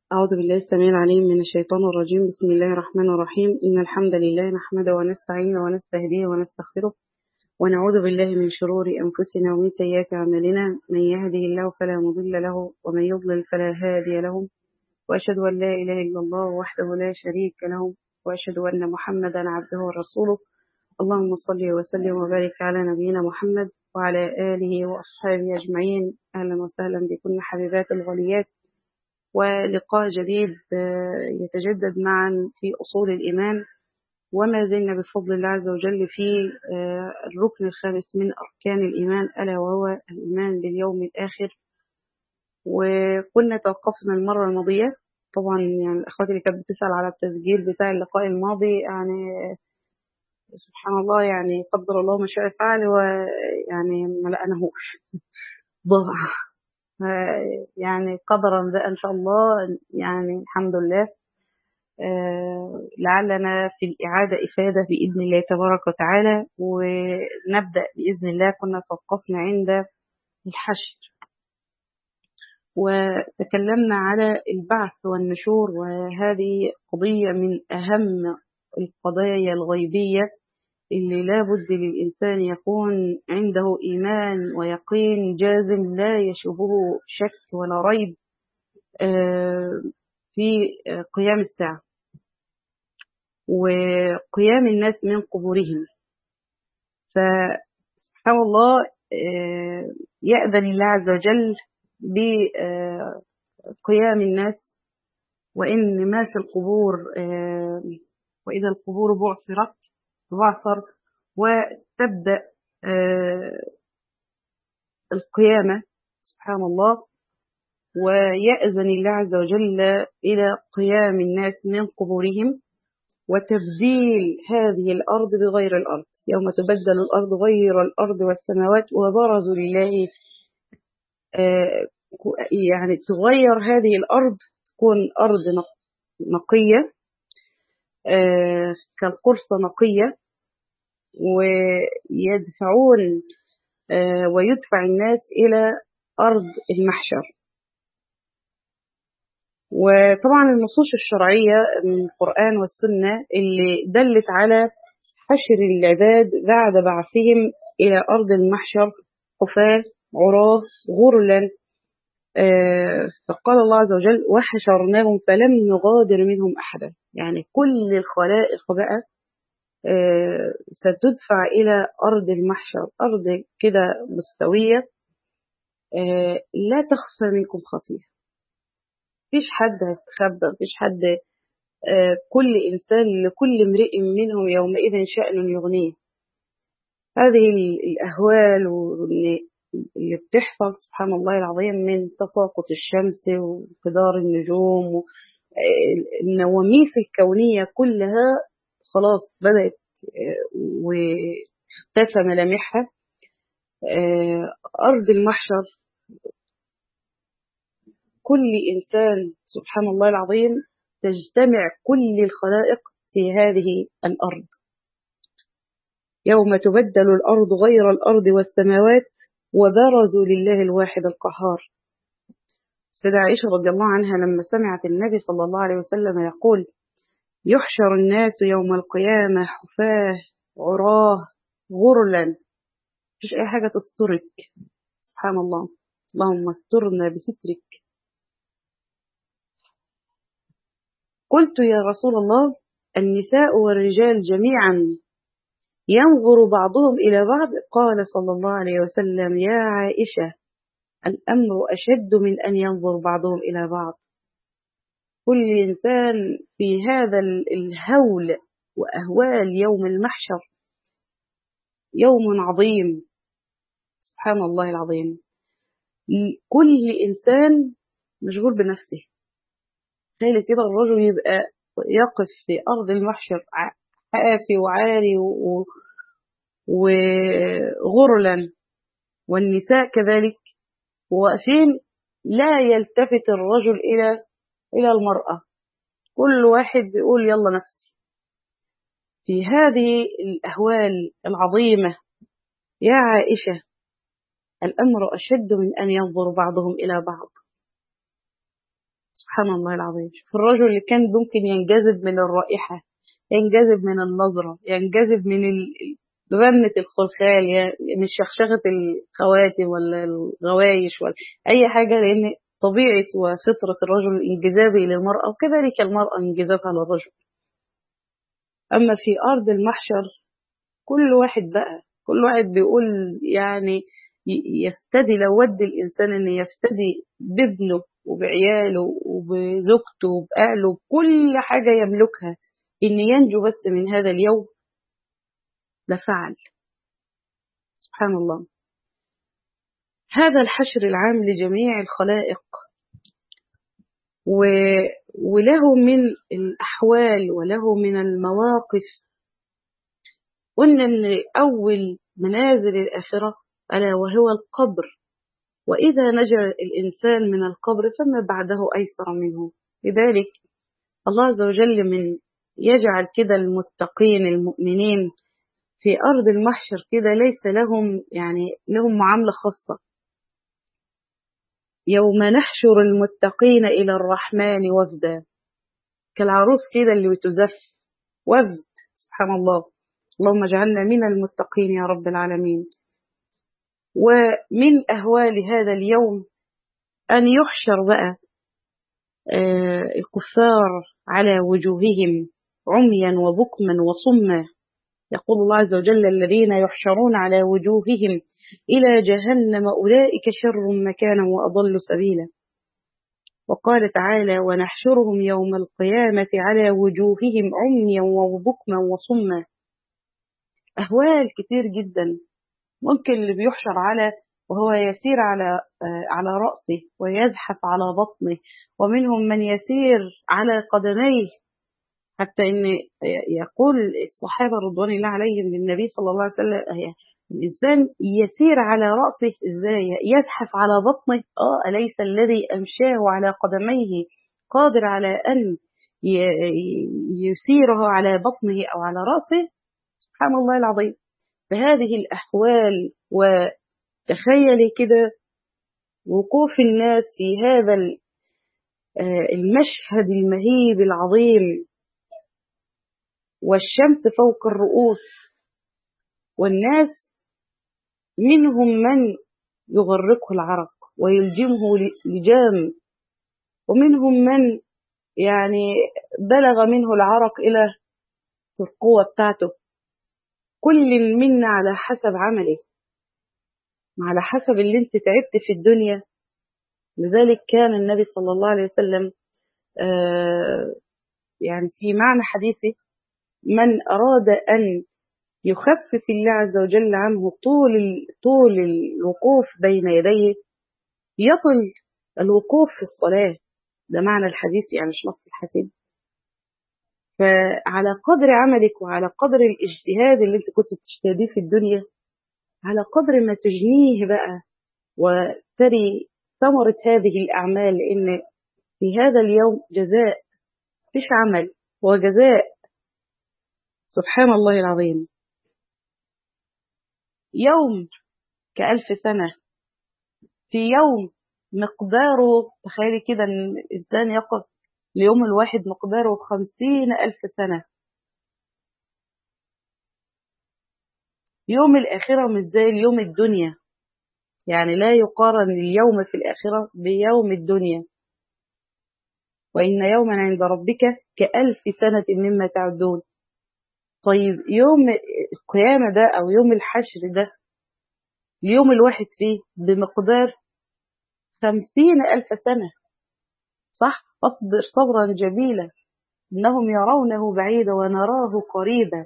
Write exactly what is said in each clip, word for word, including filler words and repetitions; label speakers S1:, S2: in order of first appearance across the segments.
S1: أعوذ بالله السميع العليم من الشيطان الرجيم. بسم الله الرحمن الرحيم. إن الحمد لله نحمده ونستعينه ونستهديه ونستغفره ونعوذ بالله من شرور أنفسنا ومن سيئات أعمالنا. من يهده الله فلا مضل له ومن يضلل فلا هادي له، وأشهد أن لا إله إلا الله وحده لا شريك له، وأشهد أن محمدا عبده ورسوله. اللهم صل وسلم وبارك على نبينا محمد وعلى آله وأصحابه أجمعين. أهلا وسهلا بكم حبيبات الغاليات، ولقاء جديد يتجدد معا في أصول الإيمان، وما زلنا بفضل الله عز وجل في الركن الخامس من أركان الإيمان، ألا وهو الإيمان باليوم الآخر. وكنا توقفنا المرة الماضية، طبعا يعني الأخوات اللي كانت بتسأل على التسجيل بتاع اللقاء الماضي، يعني سبحان الله، يعني قدر الله ما شاء فعل، ويعني ما لقناهوش ضاع. يعني قدرا ده إن شاء الله، يعني الحمد لله. آه لعلنا في الإعادة إفادة بإذن الله تبارك وتعالى، ونبدأ بإذن الله. كنا توقفنا عند الحشر، وتكلمنا على البعث والنشور، وهذه قضية من أهم القضايا الغيبية اللي لا بد للإنسان يكون عنده إيمان ويقين جازم لا يشوبه شك ولا ريب في قيام الساعة وقيام الناس من قبورهم. فسبحان الله، يأذن الله عز وجل بقيام الناس، وإن ما في القبور، وإذا القبور بعثرت تبعثر وتبدأ القيامة. سبحان الله، ويأذن الله عز وجل إلى قيام الناس من قبورهم وتبديل هذه الأرض بغير الأرض، يوم تبدل الأرض غير الأرض والسماوات وبرزوا لله. يعني تغير هذه الأرض، تكون أرض نقية كالقرصة نقية، ويدفعون ويدفع الناس إلى أرض المحشر. وطبعا النصوص الشرعية من القرآن والسنة اللي دلت على حشر العباد بعد بعثهم إلى أرض المحشر حفاة عراة غرلا. فقال الله عز وجل: وحشرناهم فلم نغادر منهم أحدا. يعني كل الخلائق بقى ستدفع إلى أرض المحشر، أرض كده مستوية لا تخفى منكم خطيئة. مفيش حد هيستخبى، مفيش حد. كل إنسان لكل امرئ منهم يومئذ شأن يغنيه. هذه الأهوال اللي بتحصل سبحان الله العظيم من تساقط الشمس وانقدار النجوم، النواميس الكونية كلها خلاص بدأت واختفى ملامحها. أرض المحشر، كل إنسان سبحان الله العظيم تجتمع كل الخلائق في هذه الأرض، يوم تبدل الأرض غير الأرض والسماوات وبرزوا لله الواحد القهار. السيدة عائشة رضي الله عنها لما سمعت النبي صلى الله عليه وسلم يقول: يحشر الناس يوم القيامة حفاة عراه غرلا، مفيش أي حاجة تسترك. سبحان الله، اللهم استرنا بسترك. قلت: يا رسول الله، النساء والرجال جميعا ينظر بعضهم إلى بعض؟ قال صلى الله عليه وسلم: يا عائشة، الأمر أشد من أن ينظر بعضهم إلى بعض. كل إنسان في هذا الهول وأهوال يوم المحشر، يوم عظيم سبحان الله العظيم. كل إنسان مشغول بنفسه. تخيل كده الرجل يبقى يقف في أرض المحشر حافي وعاري وغرلا، والنساء كذلك واقفين، لا يلتفت الرجل إلى إلى المرأة، كل واحد بيقول يلا نفسي. في هذه الأهوال العظيمة يا عائشة، الأمر أشد من أن ينظر بعضهم إلى بعض. سبحان الله العظيم. شوف الرجل اللي كان ممكن ينجذب من الرائحة، ينجذب من النظرة، ينجذب من رنة الخلخال، من شخشخة الخواتم ولا الغوايش ولا أي حاجة، لأن طبيعة وفطرة الرجل الانجذابي للمرأة، وكذلك المرأة انجذابها للرجل. أما في أرض المحشر كل واحد بقى كل واحد بيقول يعني يفتدي، لو ود الإنسان أن يفتدي بابنه وبعياله وبزوجته وبأهله بكل حاجة يملكها إن ينجو بس من هذا اليوم لفعل. سبحان الله. هذا الحشر العام لجميع الخلائق، وله من الأحوال وله من المواقف. قلنا أن أول منازل الآخرة ألا وهو القبر، وإذا نجا الإنسان من القبر فما بعده أيسر منه. لذلك الله عز وجل من يجعل كده المتقين المؤمنين في أرض المحشر كده ليس لهم يعني لهم معاملة خاصة. يوم نحشر المتقين إلى الرحمن وفدا، كالعروس كده اللي بتزف وفد. سبحان الله. اللهم اجعلنا من المتقين يا رب العالمين. ومن أهوال هذا اليوم أن يحشر بقى آه الكفار على وجوههم عميا وبكما وصما. يقول الله عز وجل الذين يحشرون على وجوههم إلى جهنم أولئك شر مكانا وأضل سبيلا. وقال تعالى ونحشرهم يوم القيامة على وجوههم عميا وبكما وصما. أهوال كتير جدا. ممكن اللي بيحشر على وهو يسير على على رأسه ويزحف على بطنه، ومنهم من يسير على قدميه، حتى إن يقول الصحابة رضوان الله عليهم للنبي صلى الله عليه وسلم الإنسان يسير على رأسه إزاي؟ يزحف على بطنه. آه أليس الذي أمشاه على قدميه قادر على أن يسيره على بطنه أو على رأسه؟ سبحان الله العظيم. فهذه الأحوال، وتخيلي كده وقوف الناس في هذا المشهد المهيب العظيم، والشمس فوق الرؤوس، والناس منهم من يغرقه العرق ويلجمه لجام، ومنهم من يعني بلغ منه العرق إلى القوة بتاعته. كل منا على حسب عمله، على حسب اللي انت تعبت في الدنيا. لذلك كان النبي صلى الله عليه وسلم آه يعني في معنى حديثه من أراد أن يخفف الله عز وجل عنه طول طول الوقوف بين يديه يطل الوقوف في الصلاة. ده معنى الحديث يعني مش نص الحديث. فعلى قدر عملك وعلى قدر الاجتهاد اللي انت كنت بتجتهديه في الدنيا، على قدر ما تجنيه بقى وتري ثمرة هذه الأعمال، لأن في هذا اليوم جزاء، مش عمل، هو جزاء. سبحان الله العظيم. يوم كألف سنة. في يوم مقداره، تخيلي كده ان الإنسان يقف اليوم الواحد مقداره خمسين ألف سنة. يوم الآخرة مش زي اليوم الدنيا، يعني لا يقارن اليوم في الآخرة بيوم الدنيا. وإن يوما عند ربك كألف سنة مما تعدون. طيب يوم القيامة ده أو يوم الحشر ده، اليوم الواحد فيه بمقدار خمسين ألف سنة. صح؟ أصبر صبرا جميلا إنهم يرونه بعيدا ونراه قريبا.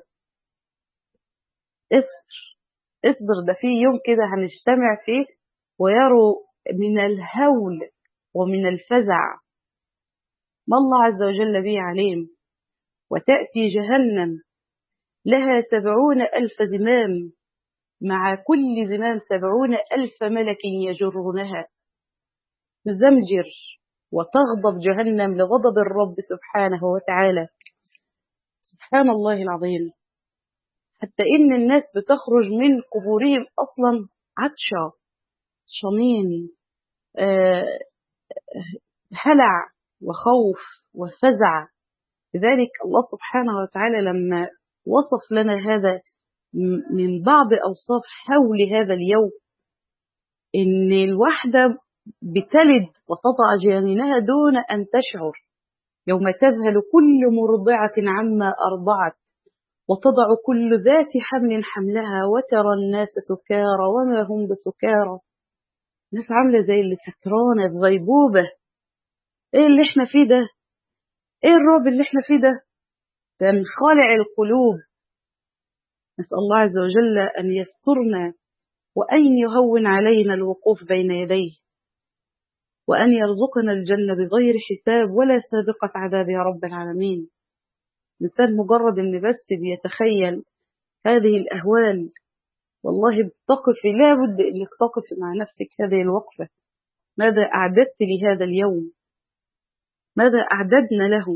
S1: اصبر اصبر. ده في يوم كده هنجتمع فيه ويروا من الهول ومن الفزع ما الله عز وجل به عليم. وتأتي جهنم لها سبعون ألف زمام، مع كل زمام سبعون ألف ملك يجرونها. تزمجر وتغضب جهنم لغضب الرب سبحانه وتعالى. سبحان الله العظيم. حتى إن الناس بتخرج من قبورهم أصلا عطشة شمين، آه هلع وخوف وفزع. لذلك الله سبحانه وتعالى لما وصف لنا هذا من بعض أوصاف حول هذا اليوم، إن الواحدة بتلد وتضع جنينها دون أن تشعر، يوم تذهل كل مرضعة عما أرضعت وتضع كل ذات حمل حملها وترى الناس سكارى وما هم بسكارى. الناس عاملة زي اللي سكرانة في غيبوبة. ايه اللي احنا فيه ده؟ ايه الرعب اللي احنا فيه ده؟ ده من خالع القلوب. نسأل الله عز وجل أن يسترنا وأن يهون علينا الوقوف بين يديه، وأن يرزقنا الجنة بغير حساب ولا سابقة عذاب يا رب العالمين. الإنسان مجرد أن بس بيتخيل هذه الأهوال والله بتقف، لا بد أنك تقف مع نفسك هذه الوقفة. ماذا أعددت لهذا اليوم؟ ماذا أعددنا له؟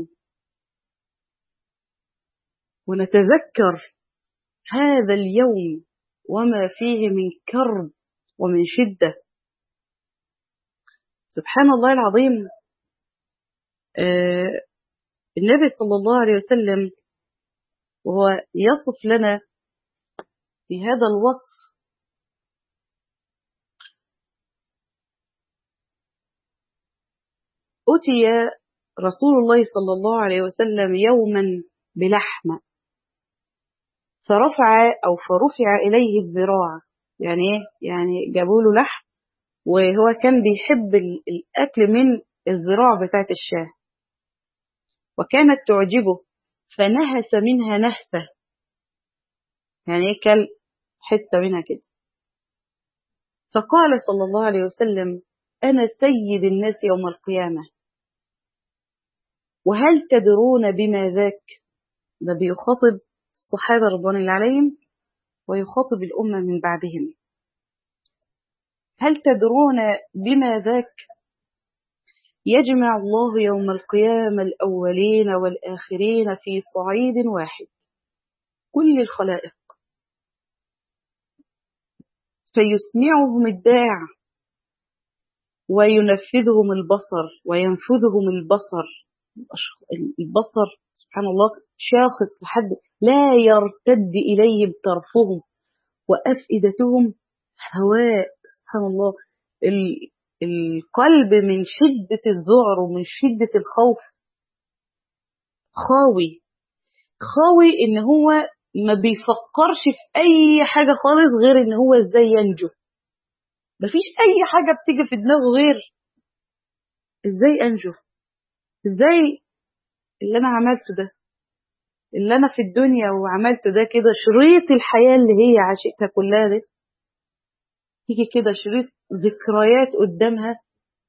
S1: ونتذكر هذا اليوم وما فيه من كرب ومن شدة. سبحان الله العظيم. آه النبي صلى الله عليه وسلم وهو يصف لنا في هذا الوصف أتي رسول الله صلى الله عليه وسلم يوما بلحمة فرفع أو فرفع إليه الذراع. يعني إيه؟ يعني جابوا له لحم وهو كان بيحب الأكل من الذراع بتاعت الشاه وكانت تعجبه فنهس منها نهسة. يعني إيه؟ كل حتة منها كده. فقال صلى الله عليه وسلم أنا سيد الناس يوم القيامة وهل تدرون بما ذاك؟ ده بيخاطب الصحابة رضوان الله عليهم ويخاطب الأمة من بعدهم. هل تدرون بما ذاك؟ يجمع الله يوم القيامة الأولين والآخرين في صعيد واحد، كل الخلائق، فيسمعهم الداع وينفذهم البصر وينفذهم البصر. البصر سبحان الله شاخص لحد لا يرتد إليهم طرفهم وأفئدتهم هواء. سبحان الله. القلب من شدة الذعر ومن شدة الخوف خاوي خاوي إن هو ما بيفكرش في أي حاجة خالص غير إن هو إزاي ينجو. مفيش أي حاجة بتيجي في دماغه غير إزاي أنجو، إزاي اللي أنا عملته ده، اللي أنا في الدنيا وعملته ده كده، شريط الحياة اللي هي عاشتها كلها دي تيجي كده شريط ذكريات قدامها.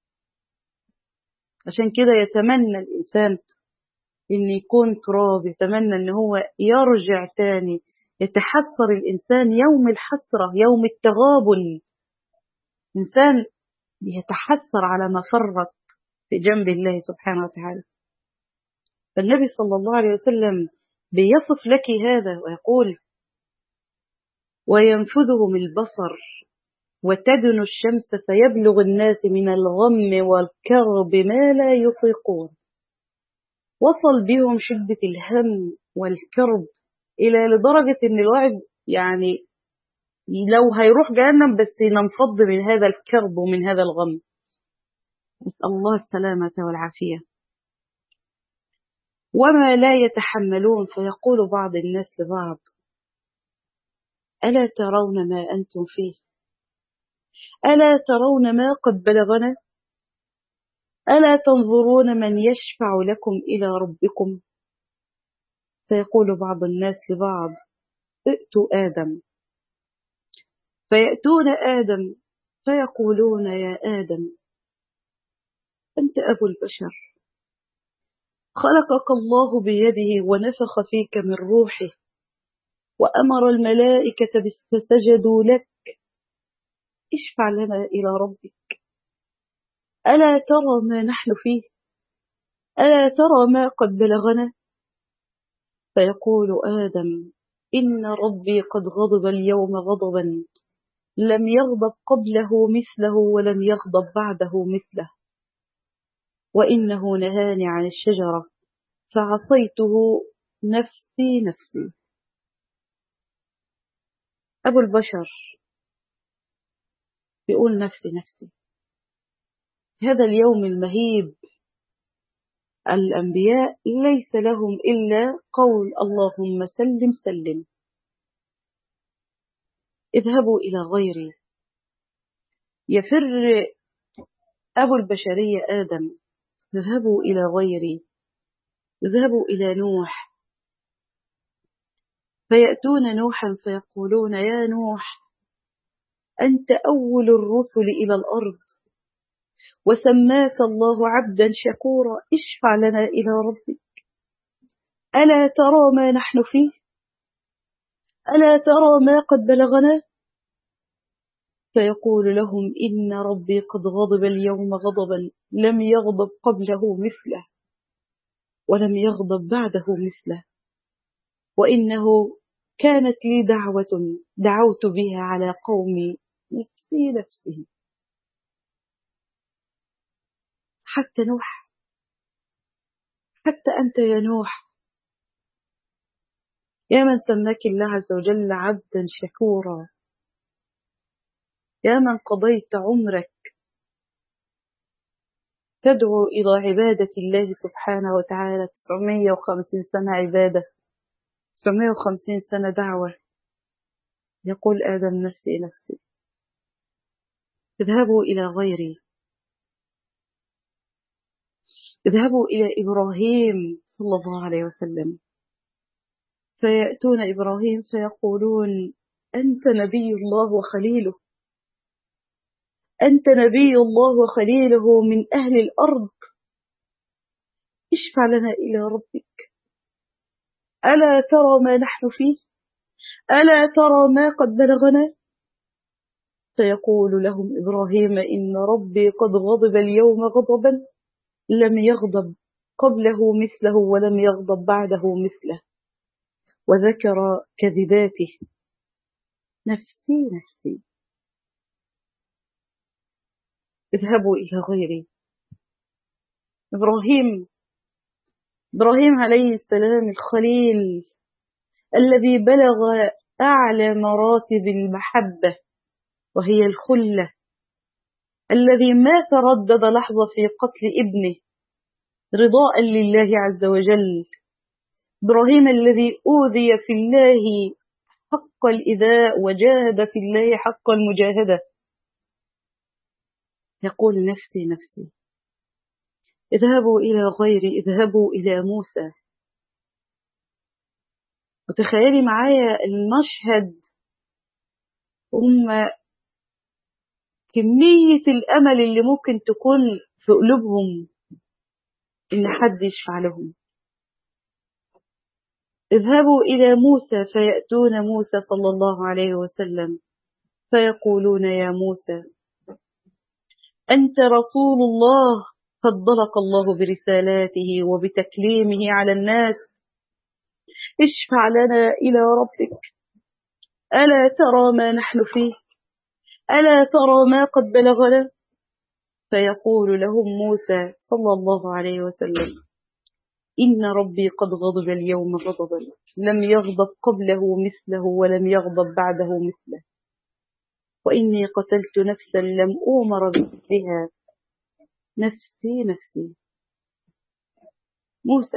S1: عشان كده يتمنى الإنسان إن يكون تراب، يتمنى إن هو يرجع تاني. يتحسر الإنسان يوم الحسرة، يوم التغابن. إنسان يتحسر على ما فرط في جنب الله سبحانه وتعالى. فالنبي صلى الله عليه وسلم بيصف لك هذا ويقول وينفذهم البصر وتدن الشمس فيبلغ الناس من الغم والكرب ما لا يطيقون. وصل بهم شدة الهم والكرب إلى لدرجة إن الواحد يعني لو هيروح جهنم بس ننفض من هذا الكرب ومن هذا الغم. نسأل الله السلامة والعافية. وما لا يتحملون فيقول بعض الناس لبعض ألا ترون ما أنتم فيه؟ ألا ترون ما قد بلغنا؟ ألا تنظرون من يشفع لكم إلى ربكم؟ فيقول بعض الناس لبعض ائتوا آدم. فيأتون آدم فيقولون يا آدم أنت أبو البشر، خلقك الله بيده ونفخ فيك من روحه وأمر الملائكة فسجدوا لك، اشفع لنا إلى ربك. ألا ترى ما نحن فيه؟ ألا ترى ما قد بلغنا؟ فيقول آدم إن ربي قد غضب اليوم غضبا لم يغضب قبله مثله ولم يغضب بعده مثله. وإنه نهاني عن الشجرة فعصيته نفسي نفسي. أبو البشر بيقول نفسي نفسي. هذا اليوم المهيب الأنبياء ليس لهم إلا قول اللهم سلم سلم. اذهبوا إلى غيري. يفر أبو البشرية آدم. اذهبوا إلى غيري. اذهبوا إلى نوح. فيأتون نوحا فيقولون يا نوح أنت أول الرسل إلى الأرض وسماك الله عبدا شكورا اشفع لنا إلى ربك ألا ترى ما نحن فيه ألا ترى ما قد بلغنا. فيقول لهم إن ربي قد غضب اليوم غضبا لم يغضب قبله مثله ولم يغضب بعده مثله وإنه كانت لي دعوة دعوت بها على قومي نفسي نفسي. حتى نوح، حتى أنت يا نوح، يا من سماك الله عز وجل عبدا شكورا، يا من قضيت عمرك تدعو إلى عبادة الله سبحانه وتعالى تسعمائة وخمسين سنة عبادة، تسعمائة وخمسين سنة دعوة. يقول آدم نفسي نفسي. اذهبوا إلى غيري. اذهبوا إلى إبراهيم صلى الله عليه وسلم. فيأتون إبراهيم فيقولون أنت نبي الله وخليله، أنت نبي الله وخليله من أهل الأرض اشفع لنا إلى ربك ألا ترى ما نحن فيه ألا ترى ما قد بلغنا. فيقول لهم إبراهيم إن ربي قد غضب اليوم غضبا لم يغضب قبله مثله ولم يغضب بعده مثله وذكر كذباته نفسي نفسي. اذهبوا إلى غيري. إبراهيم إبراهيم عليه السلام الخليل الذي بلغ أعلى مراتب المحبة وهي الخلة، الذي ما تردد لحظة في قتل ابنه رضاء لله عز وجل. إبراهيم الذي أوذي في الله حق الإذاء وجاهد في الله حق المجاهدة يقول نفسي نفسي. اذهبوا إلى غيري. اذهبوا إلى موسى. وتخيلي معايا المشهد، هم كمية الأمل اللي ممكن تكون في قلوبهم إن حد يشفع لهم. اذهبوا إلى موسى فيأتون موسى صلى الله عليه وسلم فيقولون يا موسى أنت رسول الله فضلك الله برسالاته وبتكليمه على الناس اشفع لنا إلى ربك ألا ترى ما نحن فيه ألا ترى ما قد بلغنا. فيقول لهم موسى صلى الله عليه وسلم إن ربي قد غضب اليوم غضبا لم يغضب قبله مثله ولم يغضب بعده مثله وإني قتلت نفسا لم أؤمر بقتلها نفسي نفسي. موسى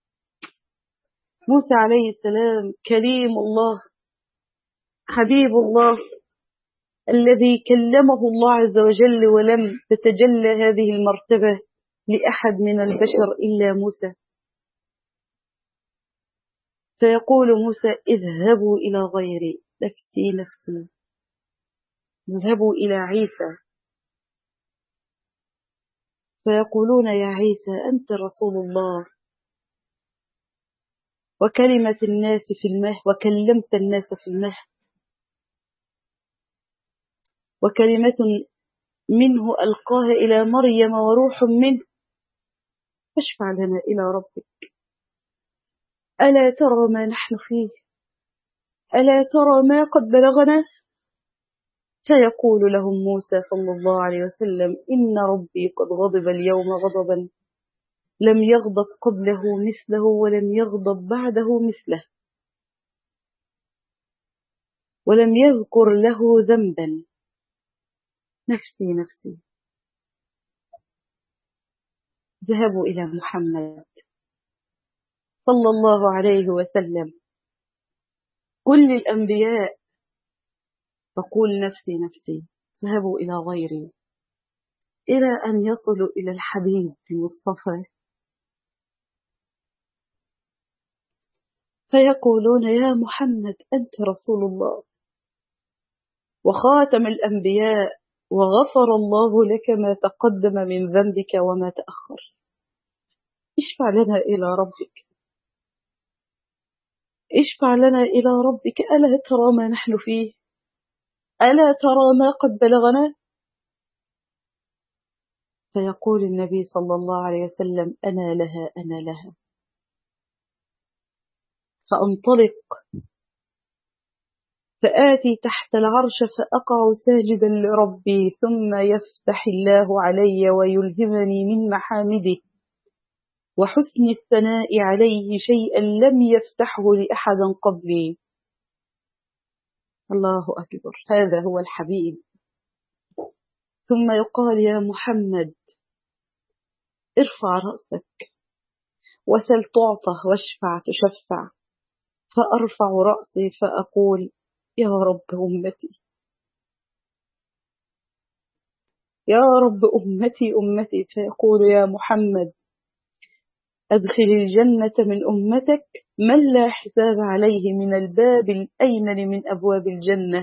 S1: موسى عليه السلام كليم الله حبيب الله الذي كلمه الله عز وجل ولم تتجلى هذه المرتبة لأحد من البشر إلا موسى. فيقول موسى اذهبوا إلى غيري نفسي نفسي. اذهبوا إلى عيسى فيقولون يا عيسى أنت رسول الله وكلمة الناس في المهد وكلمت الناس في المهد وكلمة منه ألقاها إلى مريم وروح منه فاشفع لنا إلى ربك ألا ترى ما نحن فيه ألا ترى ما قد بلغنا. فيقول لهم موسى صلى الله عليه وسلم إن ربي قد غضب اليوم غضبا لم يغضب قبله مثله ولم يغضب بعده مثله، ولم يذكر له ذنبا. نفسي نفسي. ذهبوا إلى محمد صلى الله عليه وسلم، كل الأنبياء تقول نفسي نفسي. ذهبوا إلى غيري إلى أن يصلوا إلى الحبيب المصطفى فيقولون يا محمد أنت رسول الله وخاتم الأنبياء، وغفر الله لك ما تقدم من ذنبك وما تأخر، اشفع لنا إلى ربك، اشفع لنا إلى ربك، ألا ترى ما نحن فيه؟ ألا ترى ما قد بلغنا؟ فيقول النبي صلى الله عليه وسلم أنا لها أنا لها. فأنطلق فآتي تحت العرش فأقع ساجدا لربي، ثم يفتح الله علي ويلهمني من محامده وحسن الثناء عليه شيئا لم يفتحه لأحد قبلي. الله أكبر، هذا هو الحبيب. ثم يقال يا محمد ارفع رأسك وسل تعطى واشفع تشفع. فأرفع رأسي فأقول يا رب أمتي، يا رب أمتي أمتي. فيقول يا محمد أدخل الجنة من أمتك من لا حساب عليه من الباب الأيمن من أبواب الجنة،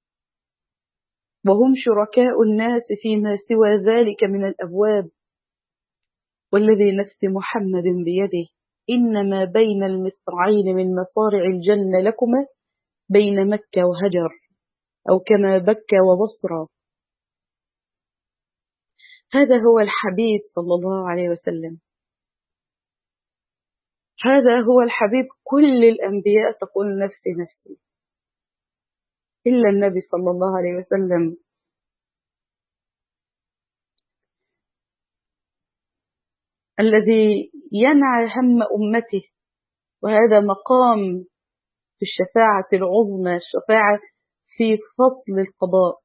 S1: وهم شركاء الناس فيما سوى ذلك من الأبواب، والذي نفس محمد بيده إنما بين المصرعين من مصارع الجنة لكما بين مكة وهجر، أو كما بكى وبصرى. هذا هو الحبيب صلى الله عليه وسلم، هذا هو الحبيب. كل الأنبياء تقول نفسي نفسي إلا النبي صلى الله عليه وسلم الذي ينعى هم أمته، وهذا مقام في الشفاعة العظمى، الشفاعة في فصل القضاء،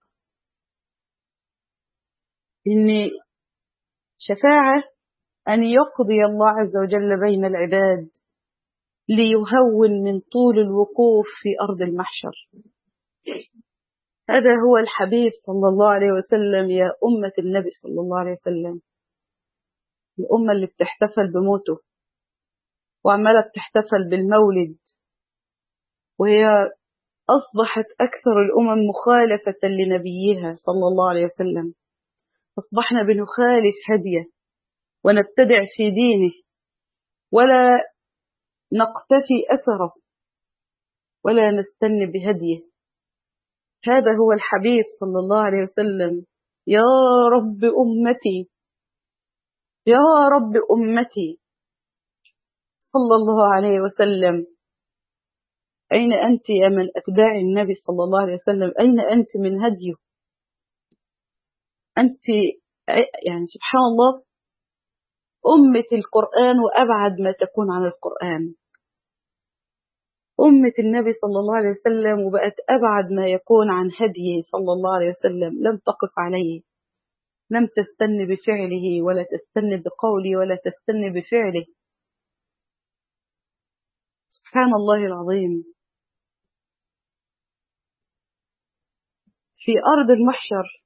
S1: إن شفاعة أن يقضي الله عز وجل بين العباد ليهون من طول الوقوف في أرض المحشر. هذا هو الحبيب صلى الله عليه وسلم. يا أمة النبي صلى الله عليه وسلم، الأمة اللي بتحتفل بموته وعمالة بتحتفل بالمولد، وهي أصبحت أكثر الأمم مخالفة لنبيها صلى الله عليه وسلم. أصبحنا بنخالف هديه ونبتدع في دينه ولا نقتفي أثره ولا نستنى بهديه. هذا هو الحبيب صلى الله عليه وسلم. يا رب أمتي، يا رب أمتي صلى الله عليه وسلم. أين أنت يا من أتباع النبي صلى الله عليه وسلم؟ أين أنت من هديه؟ أنت يعني سبحان الله أمة القرآن وأبعد ما تكون عن القرآن، أمة النبي صلى الله عليه وسلم، وبقت أبعد ما يكون عن هديه صلى الله عليه وسلم. لم تقف عليه، لم تستن بفعله ولا تستن بقوله ولا تستن بفعله. سبحان الله العظيم. في أرض المحشر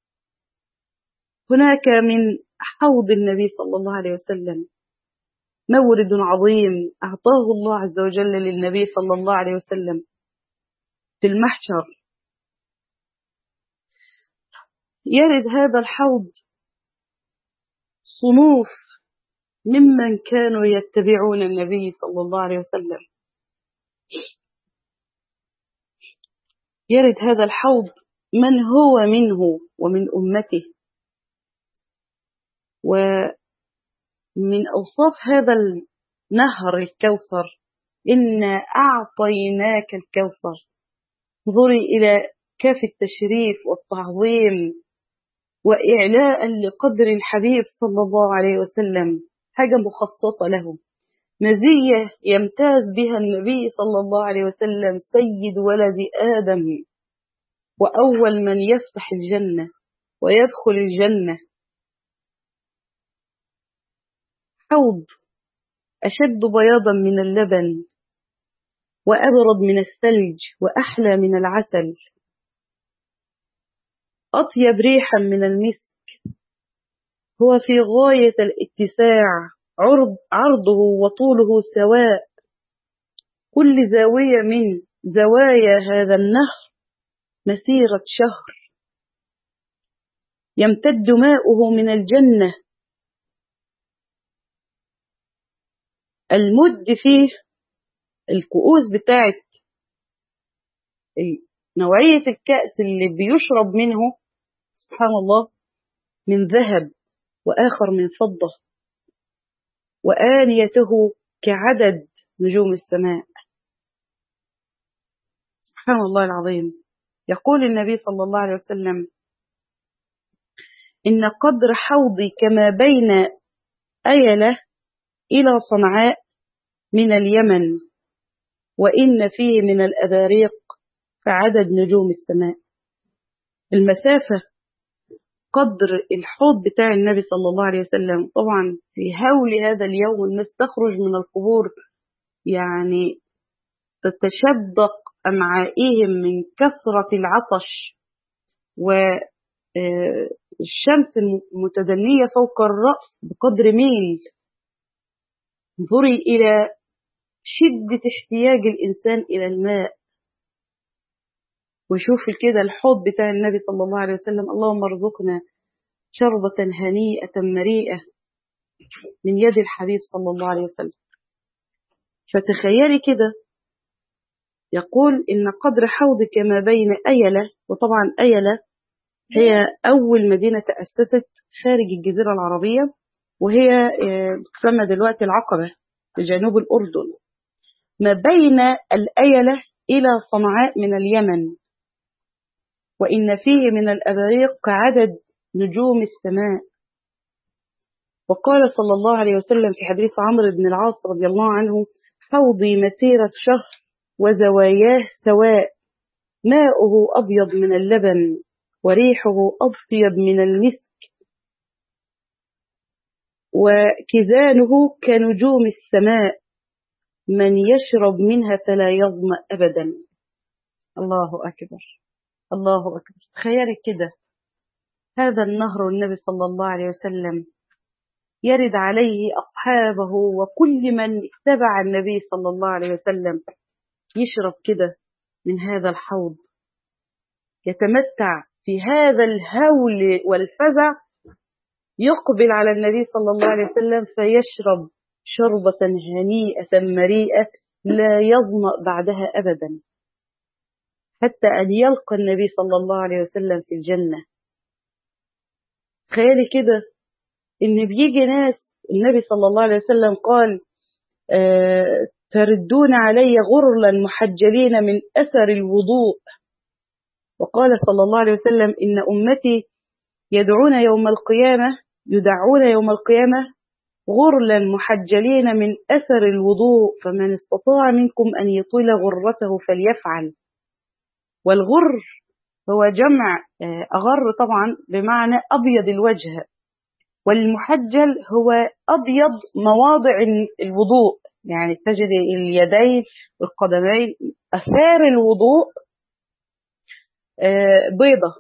S1: هناك من حوض النبي صلى الله عليه وسلم مورد عظيم أعطاه الله عز وجل للنبي صلى الله عليه وسلم في المحشر. يرد هذا الحوض صنوف ممن كانوا يتبعون النبي صلى الله عليه وسلم. يرد هذا الحوض من هو منه ومن أمته. ومن أوصاف هذا النهر الكوثر إنا أعطيناك الكوثر. انظري إلى كاف التشريف والتعظيم وإعلاء لقدر الحبيب صلى الله عليه وسلم. حاجة مخصصة له، مزية يمتاز بها النبي صلى الله عليه وسلم سيد ولد آدم وأول من يفتح الجنة ويدخل الجنة. حوض أشد بياضا من اللبن وأبرد من الثلج وأحلى من العسل، أطيب ريحا من المسك، هو في غاية الاتساع، عرض عرضه وطوله سواء، كل زاوية من زوايا هذا النهر مسيرة شهر، يمتد ماؤه من الجنة، المد فيه الكؤوس بتاعت نوعية الكأس اللي بيشرب منه سبحان الله من ذهب وآخر من فضة، وآنيته كعدد نجوم السماء. سبحان الله العظيم. يقول النبي صلى الله عليه وسلم إن قدر حوضي كما بين أيلة إلى صنعاء من اليمن، وإن فيه من الأباريق كعدد نجوم السماء. المسافة قدر الحوض بتاع النبي صلى الله عليه وسلم. طبعا في هول هذا اليوم الناس تخرج من القبور يعني تتشدق أمعائهم من كثرة العطش، والشمس المتدنية فوق الرأس بقدر ميل. انظري إلى شدة احتياج الإنسان إلى الماء، وشوفي كده الحوض بتاع النبي صلى الله عليه وسلم. اللهم ارزقنا شربة هنيئة مريئة من يد الحبيب صلى الله عليه وسلم. فتخيلي كده، يقول إن قدر حوض كما بين أيلة، وطبعا أيلة هي أول مدينة تأسست خارج الجزيرة العربية، وهي تسمى دلوقتي العقبة في جنوب الأردن، ما بين الأيلة إلى صنعاء من اليمن، وإن فيه من الأباريق كعدد نجوم السماء. وقال صلى الله عليه وسلم في حديث عمرو بن العاص رضي الله عنه حوضي مسيرة شهر وزواياه سواء، ماؤه أبيض من اللبن وريحه أطيب من المسك، وكذانه كنجوم السماء، من يشرب منها فلا يظمأ أبدا. الله أكبر، الله أكبر. تخيلي كده هذا النهر النبي صلى الله عليه وسلم يرد عليه أصحابه وكل من اتبع النبي صلى الله عليه وسلم يشرب كده من هذا الحوض، يتمتع في هذا الهول والفزع، يقبل على النبي صلى الله عليه وسلم فيشرب شربة هنيئة مريئة لا يظمأ بعدها أبدا، حتى أن يلقى النبي صلى الله عليه وسلم في الجنة. تخيلي كده إن بيجي ناس، النبي صلى الله عليه وسلم قال آه تردون علي غرلا محجلين من أثر الوضوء، وقال صلى الله عليه وسلم إن أمتي يدعون يوم القيامة يدعون يوم القيامة غرلا محجلين من أثر الوضوء، فمن استطاع منكم أن يطيل غرته فليفعل. والغر هو جمع أغر طبعا بمعنى أبيض الوجه، والمحجل هو أبيض مواضع الوضوء، يعني تجد اليدين والقدمين أثار الوضوء بيضة.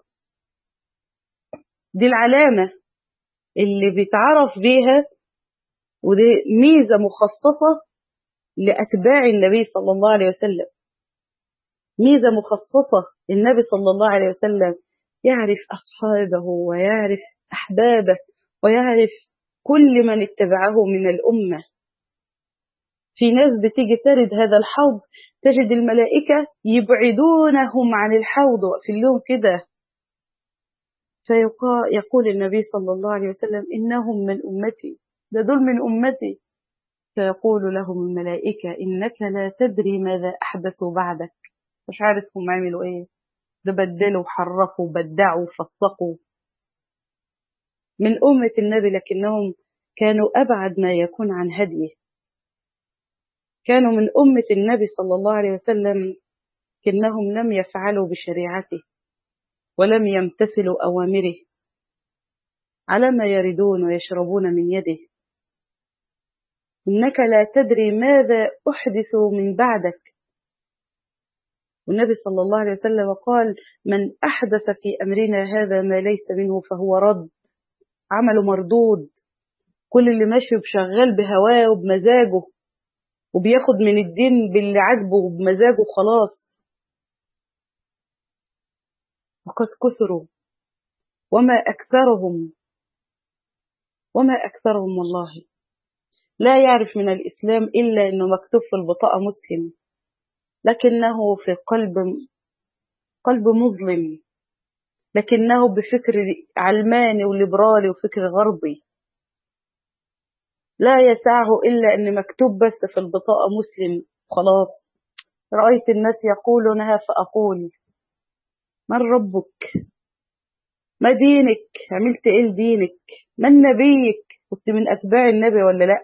S1: دي العلامة اللي بيتعرف بيها، ودي ميزة مخصصة لأتباع النبي صلى الله عليه وسلم، ميزة مخصصة النبي صلى الله عليه وسلم يعرف أصحابه ويعرف أحبابه ويعرف كل من اتبعه من الأمة. في ناس بتيجي ترد هذا الحوض تجد الملائكة يبعدونهم عن الحوض وقفل لهم كده، فيقول النبي صلى الله عليه وسلم إنهم من أمتي، ده دول من أمتي. فيقول لهم الملائكة إنك لا تدري ماذا أحدثوا بعدك، مش عارف هم عملوا إيه، ده بدلوا وحرفوا بدعوا فسقوا من أمة النبي، لكنهم كانوا أبعد ما يكون عن هديه، كانوا من أمة النبي صلى الله عليه وسلم كأنهم لم يفعلوا بشريعته ولم يمتثلوا أوامره، على ما يردون ويشربون من يده. إنك لا تدري ماذا أحدثوا من بعدك. والنبي صلى الله عليه وسلم قال: من أحدث في أمرنا هذا ما ليس منه فهو رد، عمله مردود. كل اللي ماشي بشغال بهواه وبمزاجه وبياخد من الدين باللي عجبه وبمزاجه خلاص، وقد كثروا وما أكثرهم وما أكثرهم والله. لا يعرف من الإسلام إلا أنه مكتوب في البطاقة مسلم، لكنه في قلب قلب مظلم، لكنه بفكر علماني وليبرالي وفكر غربي. لا يسعه إلا أن مكتوب بس في البطاقة مسلم خلاص. رأيت الناس يقولونها فأقول: من ربك؟ ما دينك؟ عملت إيه لدينك؟ من نبيك؟ كنت من أتباع النبي ولا لأ؟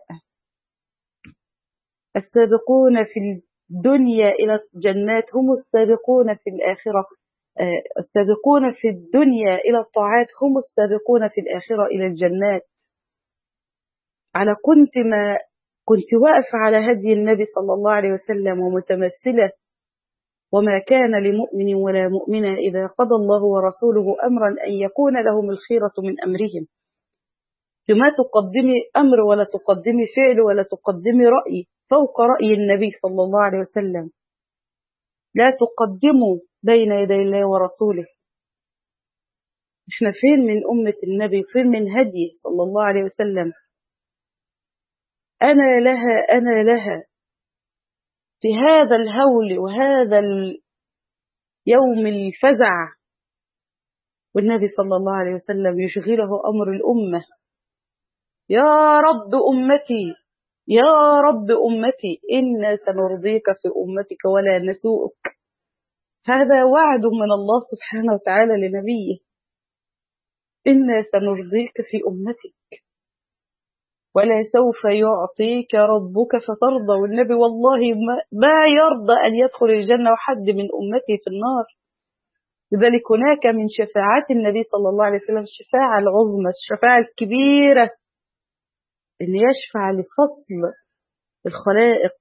S1: السابقون في الدنيا إلى الجنات هم السابقون في الآخرة، السابقون في الدنيا إلى الطاعات هم السابقون في الآخرة إلى الجنات. على كنت ما كنت واقف على هدي النبي صلى الله عليه وسلم ومتمثلة: وما كان لمؤمن ولا مؤمنة إذا قضى الله ورسوله أمرا أن يكون لهم الخيرة من أمرهم. فما تقدمي أمر ولا تقدمي فعل ولا تقدمي رأي فوق رأي النبي صلى الله عليه وسلم. لا تقدموا بين يدي الله ورسوله. احنا فين من أمة النبي؟ فين من هديه صلى الله عليه وسلم؟ أنا لها أنا لها في هذا الهول وهذا اليوم الفزع، والنبي صلى الله عليه وسلم يشغله أمر الأمة: يا رب أمتي يا رب أمتي إنا سنرضيك في أمتك ولا نسوءك. هذا وعد من الله سبحانه وتعالى لنبيه: إنا سنرضيك في أمتك ولا سوف يعطيك ربك فترضى. والنبي والله ما يرضى أن يدخل الجنة وحد من أمتي في النار. لذلك هناك من شفاعات النبي صلى الله عليه وسلم الشفاعة العظمى، الشفاعة الكبيرة، أن يشفع لفصل الخلائق.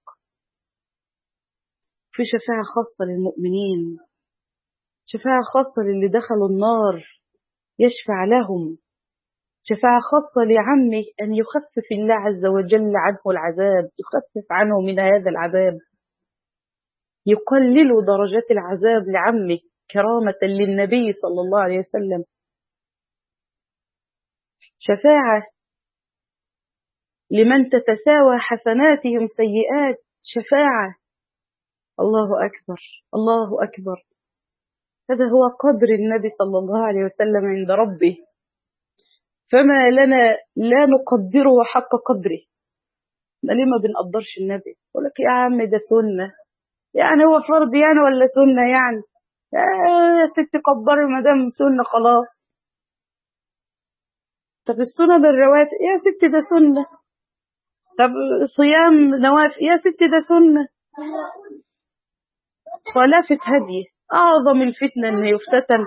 S1: في شفاعة خاصة للمؤمنين، شفاعة خاصة للي دخلوا النار يشفع لهم، شفاعة خاصة لعمه أن يخفف الله عز وجل عنه العذاب، يخفف عنه من هذا العذاب، يقلل درجات العذاب لعمه كرامة للنبي صلى الله عليه وسلم. شفاعة لمن تتساوى حسناتهم سيئات، شفاعة. الله أكبر الله أكبر. هذا هو قدر النبي صلى الله عليه وسلم عند ربه، فما لنا لا نقدره حق قدره. ما ليه ما بنقدرش النبي؟ يقول لك يا عم ده سنة، يعني هو فرض يعني ولا سنة يعني؟ يا ست قدري ما دام سنة خلاص. طب السنن الرواتب يا ست ده سنة. طب صيام نوافل يا ست ده سنة. خلافة هديه أعظم الفتنة أن يفتتن.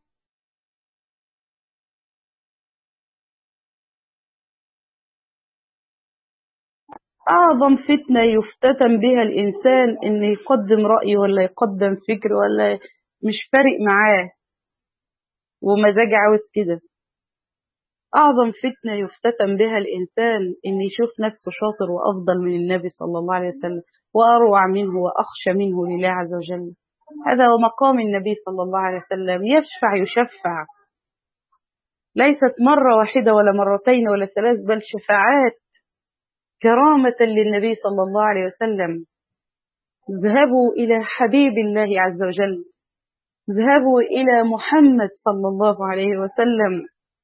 S1: أعظم فتنة يفتتن بها الإنسان أن يقدم رأي ولا يقدم فكر ولا مش فارق معاه ومزاج عاوز كده. أعظم فتنة يفتتن بها الإنسان أن يشوف نفسه شاطر وأفضل من النبي صلى الله عليه وسلم وأروع منه وأخشى منه لله عز وجل. هذا هو مقام النبي صلى الله عليه وسلم. يشفع يشفع، ليست مرة واحدة ولا مرتين ولا ثلاث، بل شفاعات كرامة للنبي صلى الله عليه وسلم. اذهبوا إلى حبيب الله عز وجل، اذهبوا إلى محمد صلى الله عليه وسلم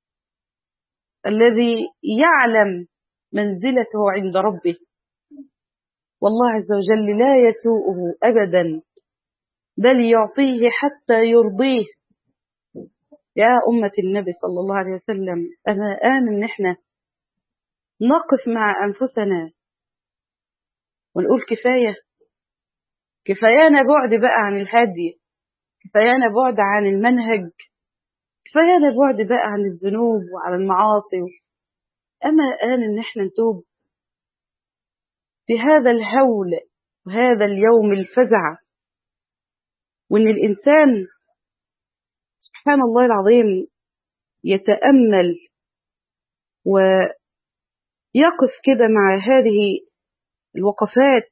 S1: الذي يعلم منزلته عند ربه، والله عز وجل لا يسوءه أبدا بل يعطيه حتى يرضيه. يا أمة النبي صلى الله عليه وسلم، أنا آن إن إحنا نقف مع أنفسنا ونقول كفاية، كفايانا بعد بقى عن الهدي، كفايانا بعد عن المنهج، كفايانا بعد بقى عن الذنوب وعن المعاصي. أما آن إن احنا نتوب في هذا الهول وهذا اليوم الفزع، وإن الإنسان سبحان الله العظيم يتأمل ويقف كده مع هذه الوقفات.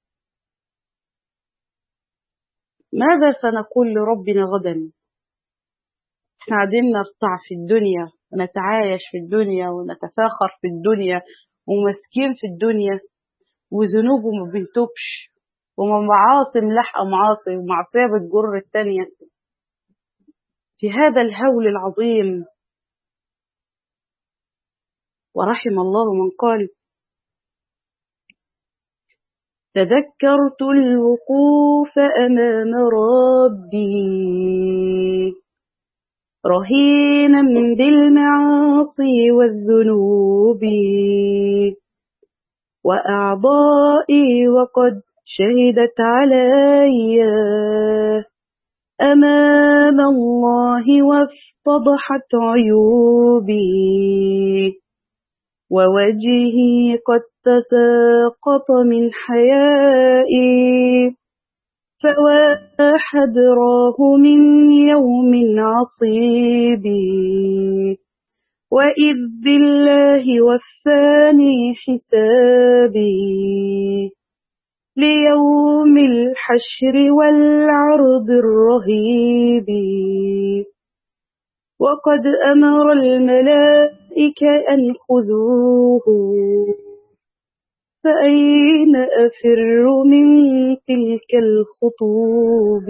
S1: ماذا سنقول لربنا غدا؟ احنا قاعدين نرتع في الدنيا ونتعايش في الدنيا ونتفاخر في الدنيا ومسكين في الدنيا، وذنوبه ما بيتوبش، ومعاصي ملاحقة معاصي، ومعصية بتجر التانية. في هذا الهول العظيم، ورحم الله من قال: تذكرت الوقوف أمام ربي رهينا بالمعاصي والذنوب، وأعضائي وقد شهدت علي أمام الله وافتضحت عيوبي، ووجهي قد تساقط من حيائي، فواحد راه من يوم عصيبي، وإذ بالله وفاني حسابي ليوم الحشر والعرض الرهيب، وقد أمر الملائكة أن خذوه، فأين أفر من تلك الخطوب،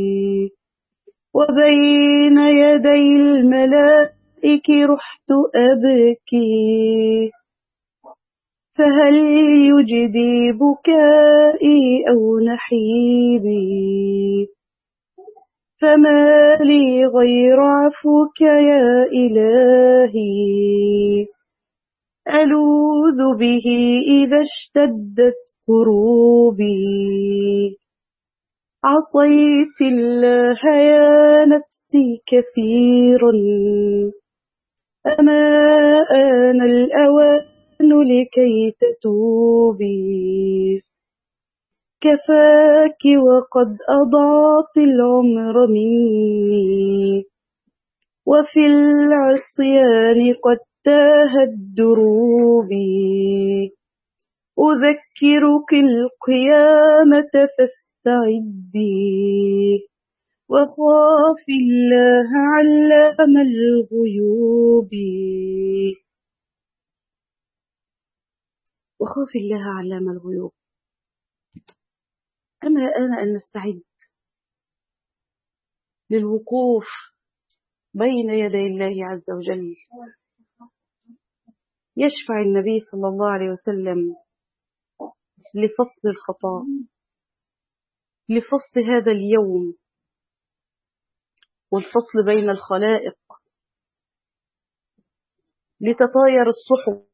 S1: وبين يدي الملائك رحت أبكي، فهل يجدي بكائي أو نحيبي، فما لي غير عفوك يا إلهي، ألوذ به إذا اشتدت كروبي، عصيت الله يا نفسي كثيرا، أما آن الأوان لكي تتوبي، كفاك وقد أضعت العمر مني، وفي العصيان قد تاهت دروبي، أذكرك القيامة فاستعدي، وخاف الله علام الغيوب، وخاف الله علام الغيوب. أما آن أن نستعد للوقوف بين يدي الله عز وجل. يشفع النبي صلى الله عليه وسلم لفصل الخطأ، لفصل هذا اليوم، والفصل بين الخلائق، لتطاير الصحف،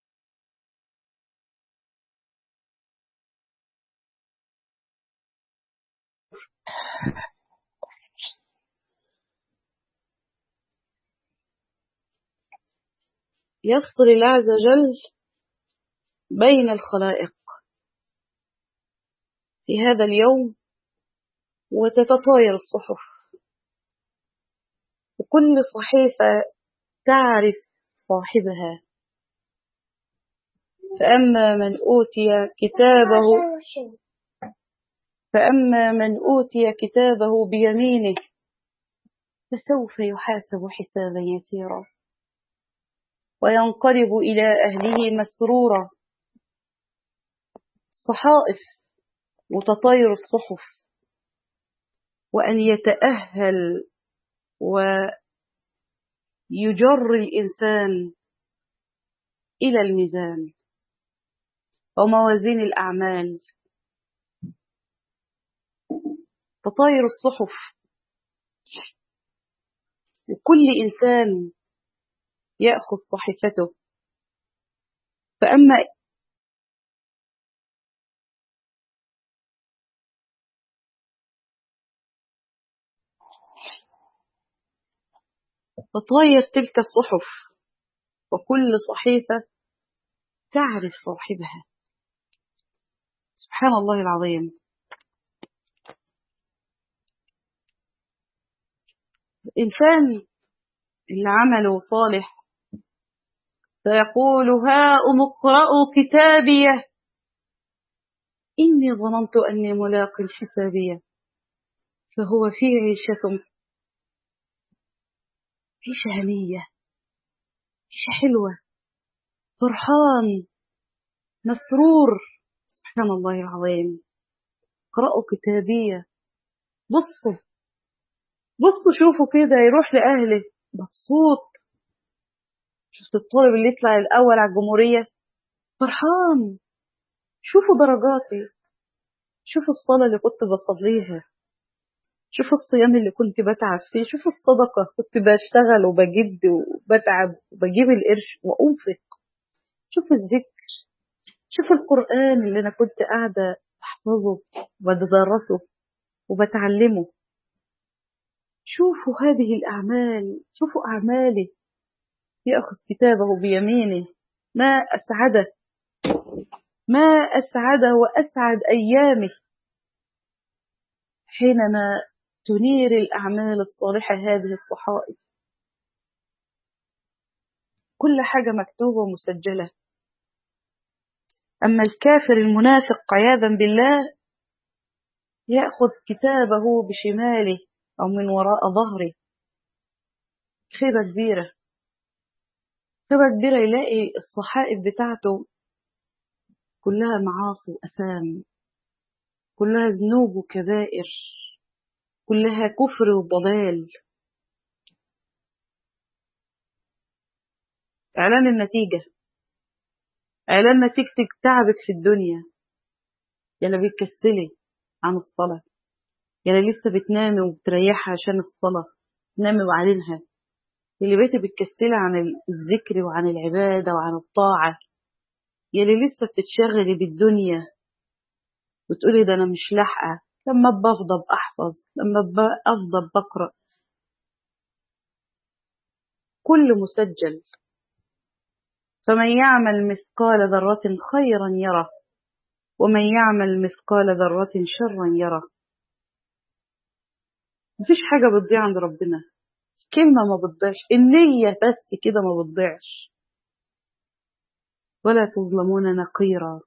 S1: يفصل الله عز وجل بين الخلائق في هذا اليوم، وتتطاير الصحف، وكل صحيفة تعرف صاحبها. فأما من أوتي كتابه فأما من أوتي كتابه بيمينه فسوف يحاسب حسابا يسيرا، وينقلب إلى أهله مسرورا. الصحائف وتطاير الصحف، وأن يتأهل ويجر الإنسان إلى الميزان وموازين الأعمال. تطاير الصحف، وكل إنسان يأخذ صحيفته فأما تطاير تلك الصحف، وكل صحيفة تعرف صاحبها. سبحان الله العظيم. الإنسان اللي عمله صالح فيقول هاؤم اقرءوا كتابيه إني ظننت أني ملاق حسابيه، فهو في عيشة عيشة هنية، عيشة حلوة، فرحان مسرور. سبحان الله العظيم. اقرأوا كتابيه. بصوا بصوا شوفوا كده، يروح لأهله مبسوط. شفت الطالب اللي يطلع الأول على الجمهورية فرحان. شوفوا درجاتي، شوفوا الصلاة اللي كنت بصليها، شوفوا الصيام اللي كنت بتعب فيه، شوفوا الصدقة كنت بشتغل وبجد وبتعب وبجيب القرش وأنفق، شوفوا الذكر، شوفوا القرآن اللي أنا كنت قاعدة أحفظه وبدرسه وبتعلمه. شوفوا هذه الأعمال، شوفوا أعمالي. يأخذ كتابه بيمينه. ما أسعده، ما أسعده وأسعد أيامه حينما تنير الأعمال الصالحة هذه الصحائف. كل حاجة مكتوبة ومسجلة. أما الكافر المنافق عياذا بالله يأخذ كتابه بشماله أو من وراء ظهره. خيبة كبيرة، خيبة كبيرة. يلاقي الصحائف بتاعته كلها معاصي وأثام، كلها ذنوب وكبائر، كلها كفر وضلال. إعلان النتيجة، إعلان نتيجة تعبك في الدنيا. يا اللي بتكسلي عن الصلاة، يا اللي لسه بتنامي وبتريحي عشان الصلاة تنامي وعلينها، يا اللي بقيتي بتكسلي عن الذكر وعن العبادة وعن الطاعة، يا اللي لسه بتتشغلي بالدنيا وتقولي ده أنا مش لاحقة، لما بفضل أحفظ، لما بفضل بقرأ. كل مسجل. فمن يعمل مثقال ذرة خيرا يره، ومن يعمل مثقال ذرة شرا يره. مفيش حاجة بتضيع عند ربنا، كلمة ما بتضيعش، النية بس كده ما بتضيعش. ولا تظلمون نقيرا.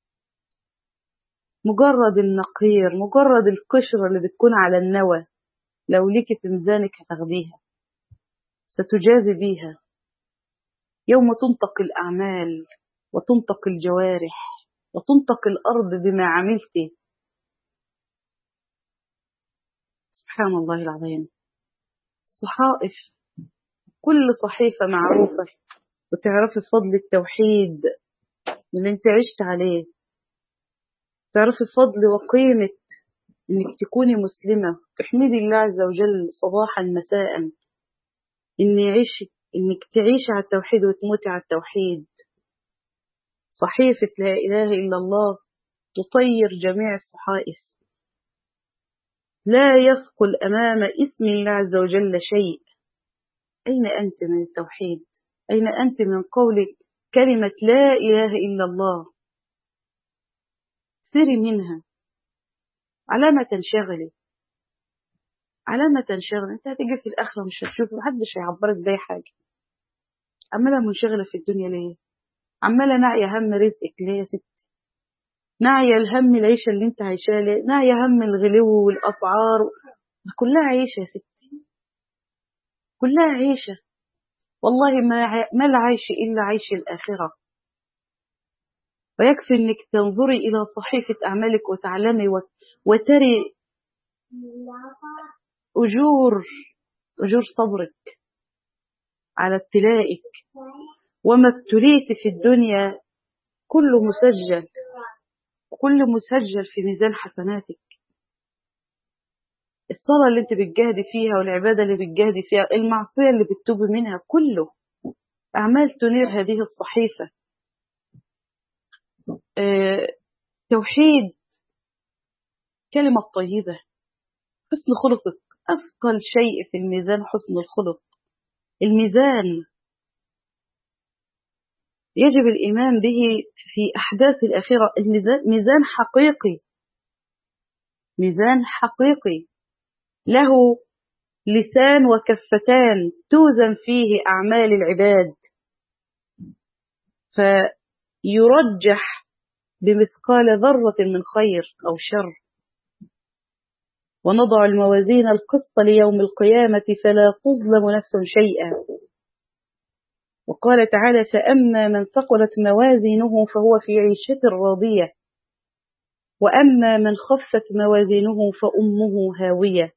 S1: مجرد النقير، مجرد القشرة اللي بتكون على النوى، لو ليكي في ميزانك هتاخديها، ستجازي بيها يوم تنطق الأعمال وتنطق الجوارح وتنطق الأرض بما عملتي. سبحان الله العظيم. الصحائف، كل صحيفة معروفة، وتعرفي فضل التوحيد اللي انت عشت عليه، تعرفي فضل وقيمة انك تكوني مسلمة، تحمدي الله عز وجل صباحا مساء ان يعيش، انك تعيشي على التوحيد وتموتي على التوحيد. صحيفة لا إله إلا الله تطير جميع الصحائف. لا يثقل أمام اسم الله عز وجل شيء. أين أنت من التوحيد؟ أين أنت من قول كلمة لا إله إلا الله؟ سري منها. على ما تنشغلي، على ما تنشغلي. انت هتيجي في الآخرة مش هتشوفي، محدش هيعبرك بأي حاجة. عمالة منشغلة في الدنيا ليه؟ عمالة ناعية هم رزقك ليه يا ستي؟ ناعية الهم العيشة اللي انت عايشاها ليه؟ ناعية هم الغلو والأسعار. كلها عيشة يا ستي، كلها عيشة. والله ما ما العيش إلا عيش الآخرة. ويكفي انك تنظري إلى صحيفة أعمالك وتعلمي وتري أجور أجور صبرك على ابتلائك. وما ابتليت في الدنيا كله مسجل، كل مسجل في ميزان حسناتك. الصلاة اللي انت بتجاهدي فيها والعبادة اللي بتجاهدي فيها، المعصية اللي بتتوبي منها، كله أعمال تنير هذه الصحيفة. آه توحيد، كلمة طيبة، حسن خلقك. أثقل شيء في الميزان حسن الخلق. الميزان يجب الإيمان به في أحداث الآخرة. الميزان ميزان حقيقي، ميزان حقيقي له لسان وكفتان توزن فيه أعمال العباد، فيرجح بمثقال ذرة من خير أو شر. ونضع الموازين القسط ليوم القيامة فلا تظلم نفس شيئا. وقال تعالى: فأما من ثقلت موازينه فهو في عيشة راضية، وأما من خفت موازينه فأمه هاوية.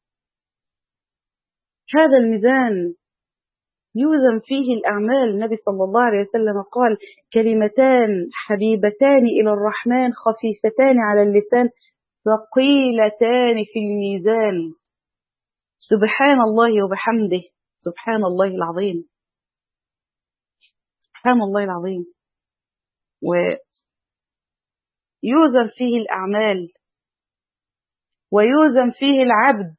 S1: هذا الميزان يوزن فيه الأعمال. النبي صلى الله عليه وسلم قال: كلمتان حبيبتان إلى الرحمن خفيفتان على اللسان ثقيلتان في الميزان، سبحان الله وبحمده سبحان الله العظيم. سبحان الله العظيم. ويوزن فيه الأعمال، ويوزن فيه العبد.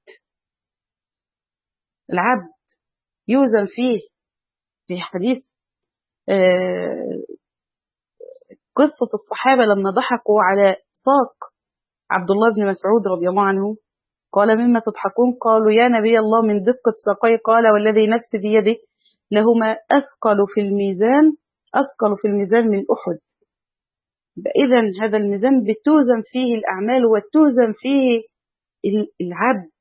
S1: العبد يوزن فيه. في حديث آه قصة الصحابة لما ضحكوا على ساق عبد الله بن مسعود رضي الله عنه، قال: مما تضحكون؟ قالوا: يا نبي الله من دقة ساقيه. قال: والذي نفسي بيده لهما أثقل في الميزان، أثقل في الميزان من أحد. إذن هذا الميزان بتوزن فيه الأعمال وتوزن فيه العبد.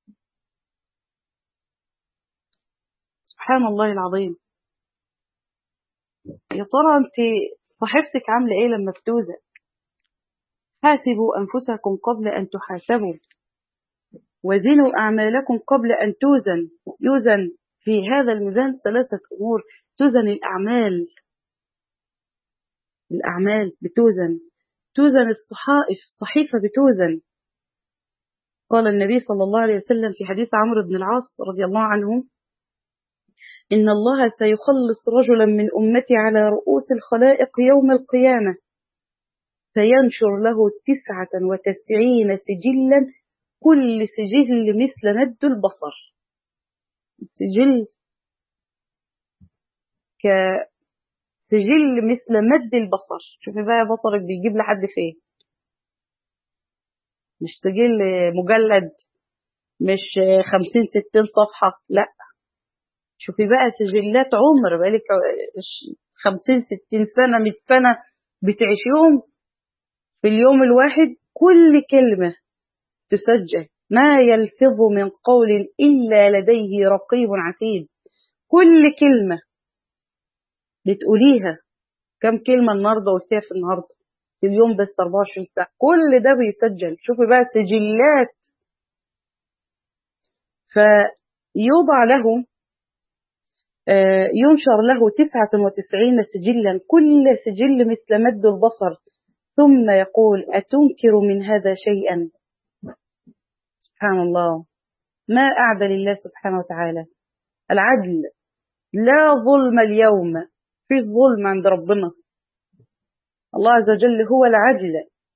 S1: سبحان الله العظيم. يا ترى أنت صحيفتك عاملة إيه لما بتوزن؟ حاسبوا أنفسكم قبل أن تحاسبوا، وزنوا أعمالكم قبل أن توزن. يوزن في هذا الميزان ثلاثة أمور: توزن الأعمال، الأعمال بتوزن، توزن الصحائف، الصحيفة بتوزن. قال النبي صلى الله عليه وسلم في حديث عمرو بن العاص رضي الله عنه: إن الله سيخلص رجلا من أمتي على رؤوس الخلائق يوم القيامة، فينشر له تسعة وتسعين سجلا، كل سجل مثل مد البصر. السجل كسجل مثل مد البصر. شوفي بقى بصرك بيجيب لحد فين. مش سجل مجلد، مش خمسين ستين صفحة، لا. شوفي بقى سجلات عمر بقالك خمسين ستين سنة مئة سنة بتعيشيهم، في اليوم الواحد كل كلمة تسجل. ما يلفظ من قول إلا لديه رقيب عتيد. كل كلمة بتقوليها، كم كلمة النهاردة قلتيها في النهاردة في اليوم بس أربعة وعشرين ساعة، كل ده بيسجل. شوفي بقى سجلات. فيوضع له ينشر له تسعة وتسعين سجلا، كل سجل مثل مد البصر، ثم يقول: أتنكر من هذا شيئا؟ سبحان الله. ما أعدل الله سبحانه وتعالى. العدل، لا ظلم اليوم، في ظلم عند ربنا. الله عز وجل هو العدل.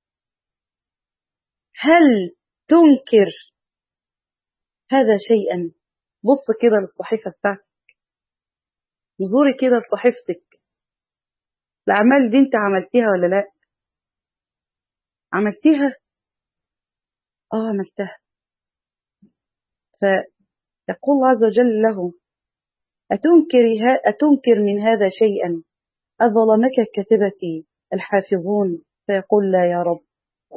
S1: هل تنكر هذا شيئا؟ بص كده للصحيفة بتاعتك، وزوري كده لصحيفتك. الأعمال دي انت عملتيها ولا لا؟ عملتيها؟ اه عملتها. فيقول الله عز وجل له: أتنكر, أتنكر من هذا شيئا؟ أظلمك كتبتي الحافظون؟ فيقول: لا يا رب،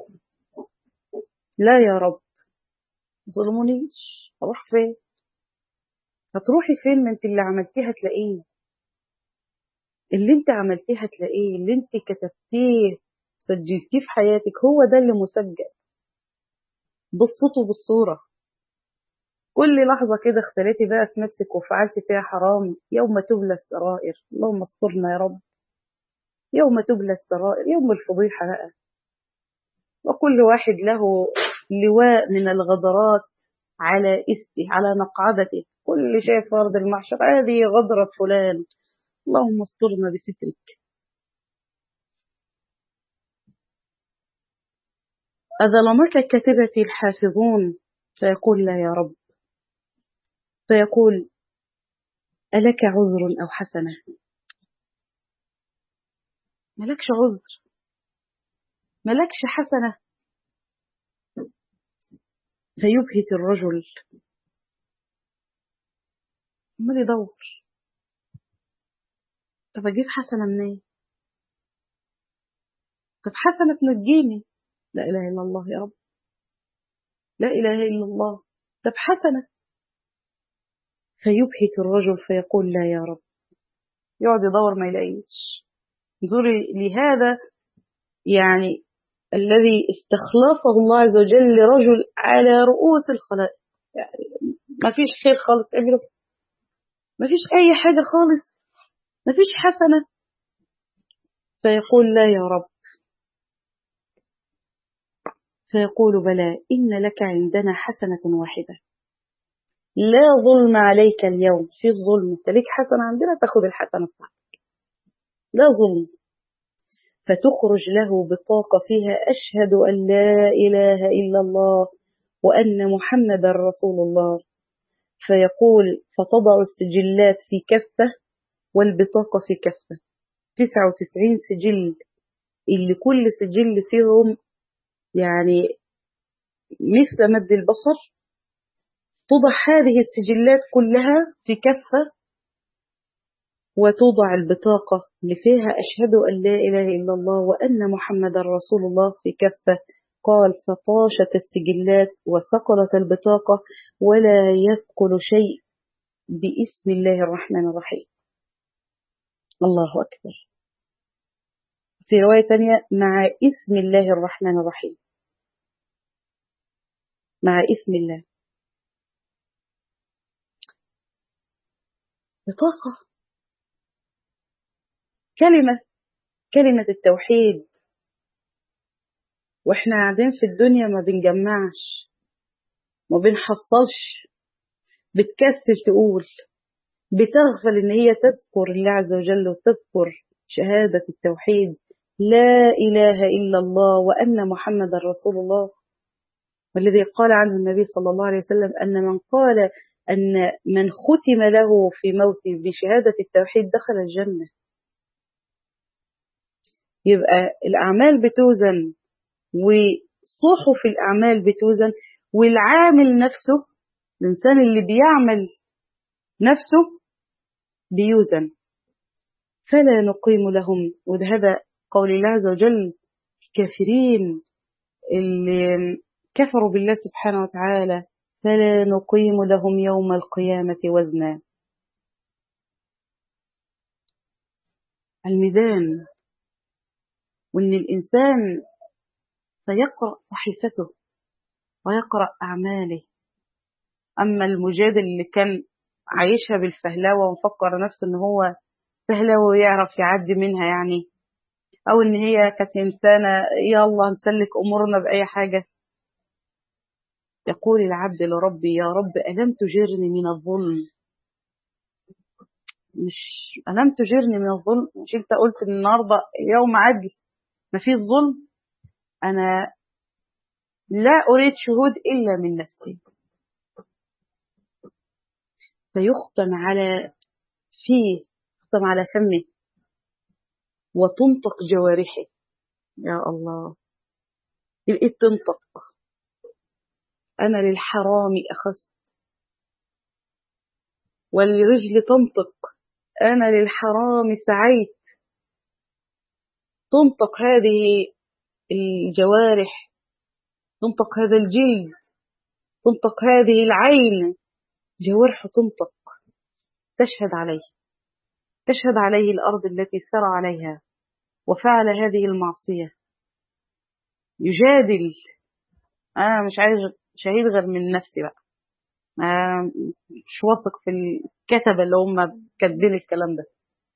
S1: لا يا رب، ظلمونيش. أروح فين؟ هتروحي فين؟ ما انت اللي عملتيها تلاقيه، اللي انت عملتيها تلاقيه، اللي انت كتبتيه سجلتيه في حياتك هو ده اللي مسجل بالصوت وبالصورة. كل لحظة كده اختليتي بقى في نفسك وفعلتي فيها حرام، يوم تبلى السرائر. اللهم استرنا يا رب. يوم تبلى السرائر، يوم الفضيحة بقى. وكل واحد له لواء من الغدرات على استه، على مقعدته، كل شيء في أرض المحشر: هذه غدرة فلان. اللهم استرنا بسترك. أظلمك كتبتي الحافظون؟ فيقول لا يا رب. فيقول ألك عذر أو حسنة؟ ملكش عذر، ملكش حسنة. فيبهت الرجل، عمال يدور، طب أجيب حسنة منين؟ طب حسنة تنجيني؟ لا إله إلا الله يا رب، لا إله إلا الله. طب حسنة. فيبهت الرجل فيقول لا يا رب. يقعد يدور ما يلاقيش. انظري لهذا، يعني الذي استخلفه الله عز وجل لرجل على رؤوس الخلائق، يعني ما فيش خير خالص أجره، ما فيش أي حاجة خالص، ما فيش حسنة. فيقول لا يا رب. فيقول بلى، إن لك عندنا حسنة واحدة، لا ظلم عليك اليوم. في الظلم، انت ليك حسنة عندنا تاخد الحسنة بتاعتك، لا ظلم. فتخرج له بطاقة فيها أشهد أن لا إله إلا الله وأن محمدا رسول الله. فيقول فتضع السجلات في كفة والبطاقة في كفة، تسعة وتسعين سجل، اللي كل سجل فيهم يعني مثل مد البصر. توضع هذه السجلات كلها في كفة، وتوضع البطاقة اللي فيها أشهد أن لا إله إلا الله وأن محمد رسول الله في كفة. قال فطاشت السجلات وثقلت البطاقة، ولا يثقل شيء باسم الله الرحمن الرحيم. الله أكبر. في رواية تانية مع اسم الله الرحمن الرحيم، مع اسم الله. بطاقة، كلمة، كلمة التوحيد. واحنا قاعدين في الدنيا ما بنجمعش، ما بنحصلش، بتكسل تقول، بتغفل ان هي تذكر الله عز وجل وتذكر شهادة التوحيد، لا إله إلا الله وأن محمد رسول الله. والذي قال عنه النبي صلى الله عليه وسلم أن من قال أن من ختم له في موته بشهادة التوحيد دخل الجنة. يبقى الأعمال بتوزن، وصحف الأعمال بتوزن، والعامل نفسه، الإنسان اللي بيعمل نفسه بيوزن. فلا نقيم لهم، وهذا قول الله عز وجل، الكافرين اللي كفروا بالله سبحانه وتعالى، فلا نقيم لهم يوم القيامة وزنا. الميزان، وإن الإنسان سيقرأ صحيفته ويقرأ أعماله. أما المجادل اللي كان عايشها بالفهلاوة ومفكر نفسه إن هو فهلاوة ويعرف يعدي منها يعني، أو إن هي كانت إنسانة يلا نسلك أمورنا بأي حاجة. يقول العبد لربي يا رب ألم تجرني من الظلم؟ مش ألم تجرني من الظلم، مش أنت قلت إن النهاردة يوم عدل ما فيه ظلم؟ أنا لا أريد شهود إلا من نفسي. فيختم على فيه، يختم على فمه، وتنطق جوارحه. يا الله، الإيد تنطق، أنا للحرام أخذت، والرجل تنطق، أنا للحرام سعيت. تنطق هذه الجوارح، تنطق هذا الجلد، تنطق هذه العين، جوارحه تنطق، تشهد عليه، تشهد عليه الأرض التي سرى عليها وفعل هذه المعصية. يجادل، أنا مش عايز شهيد غير من نفسي بقى، أنا مش واثق في الكتبة اللي هم كاتبين الكلام ده.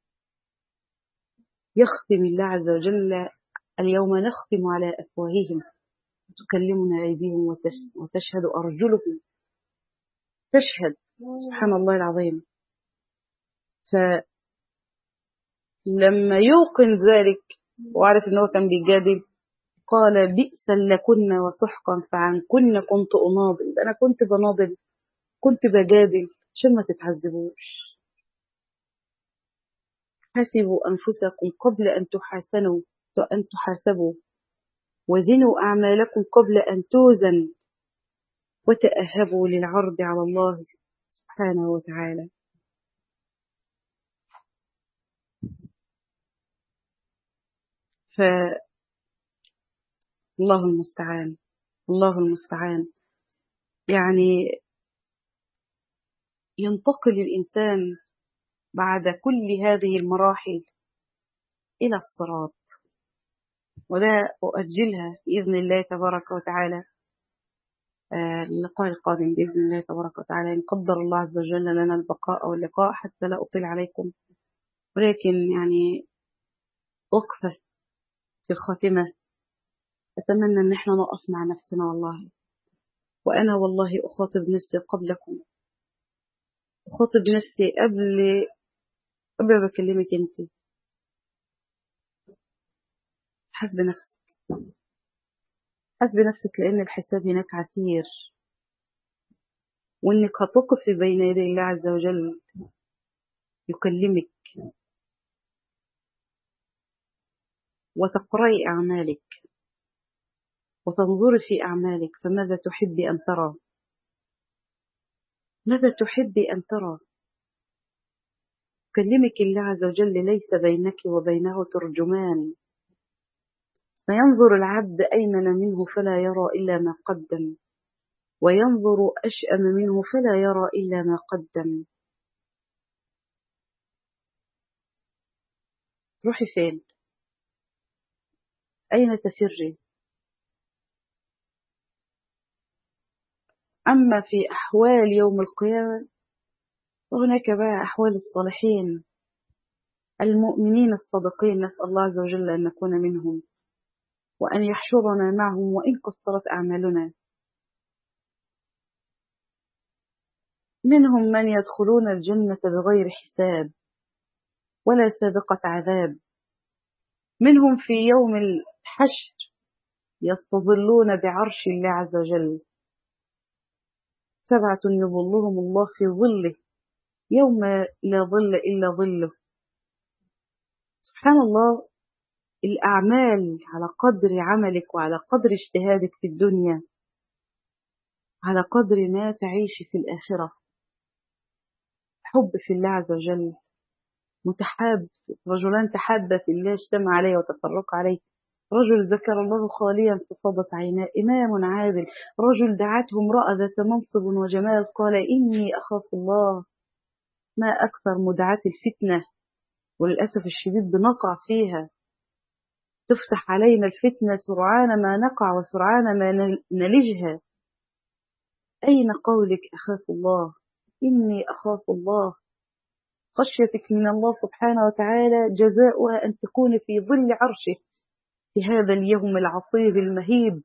S1: يختم الله عز وجل اليوم نختم على أفواههم تكلمنا أيديهم وتشهد أرجلهم، تشهد. سبحان الله العظيم. فلما يوقن ذلك وعرف أنه كان بيجادل، قال بئس لكن وسحقا فعنكن كنت أناضل. أنا كنت بناضل، كنت بجادل عشان ما تتعذبوش. حاسبوا أنفسكم قبل أن تحاسنوا أن تحاسبوا، وزنوا أعمالكم قبل أن توزن، وتأهبوا للعرض على الله سبحانه وتعالى. فالله المستعان، الله المستعان. يعني ينتقل الإنسان بعد كل هذه المراحل إلى الصراط، ولا أؤجلها بإذن الله تبارك وتعالى اللقاء القادم بإذن الله تبارك وتعالى، إن قدر الله عز وجل لنا البقاء واللقاء، حتى لا أطيل عليكم. ولكن يعني وقفة في الخاتمة، أتمنى أن احنا نقف مع نفسنا والله. وأنا والله أخاطب نفسي قبلكم، أخاطب نفسي قبل قبل ما بكلمك أنت. حسب نفسك، حسب نفسك، لأن الحساب هناك عسير، وإنك هتقفي بين يدي الله عز وجل يكلمك وتقرأي أعمالك وتنظري في أعمالك، فماذا تحبي أن ترى؟ ماذا تحبي أن ترى؟ كلمك الله عز وجل ليس بينك وبينه ترجمان، فينظر العبد أيمن منه فلا يرى إلا ما قدم، وينظر أشأم منه فلا يرى إلا ما قدم. تروحي فين؟ أين تفري؟ أما في أحوال يوم القيامة وهناك بقى أحوال الصالحين المؤمنين الصادقين، نسأل الله عز وجل أن نكون منهم، وأن يحشرنا معهم وإن قصرت أعمالنا. منهم من يدخلون الجنة بغير حساب ولا سابقة عذاب، منهم في يوم الحشر يستظلون بعرش الله عز وجل، سبعة يظلهم الله في ظله يوم لا ظل إلا ظله. سبحان الله، الأعمال على قدر عملك وعلى قدر اجتهادك في الدنيا على قدر ما تعيش في الآخرة. حب في الله عز وجل، متحاب، رجلان تحابا في الله اجتمع عليه وتفرق عليه. رجل ذكر الله خاليا ففاضت عيناه، إمام عادل. رجل دعته امرأة ذات منصب وجمال قال إني أخاف الله. ما أكثر مدعاة الفتنة، وللأسف الشديد بنقع فيها. تفتح علينا الفتنة سرعان ما نقع وسرعان ما نلجها. أين قولك أخاف الله؟ إني أخاف الله. خشيتك من الله سبحانه وتعالى جزاؤها أن تكون في ظل عرشه في هذا اليوم العصيب المهيب.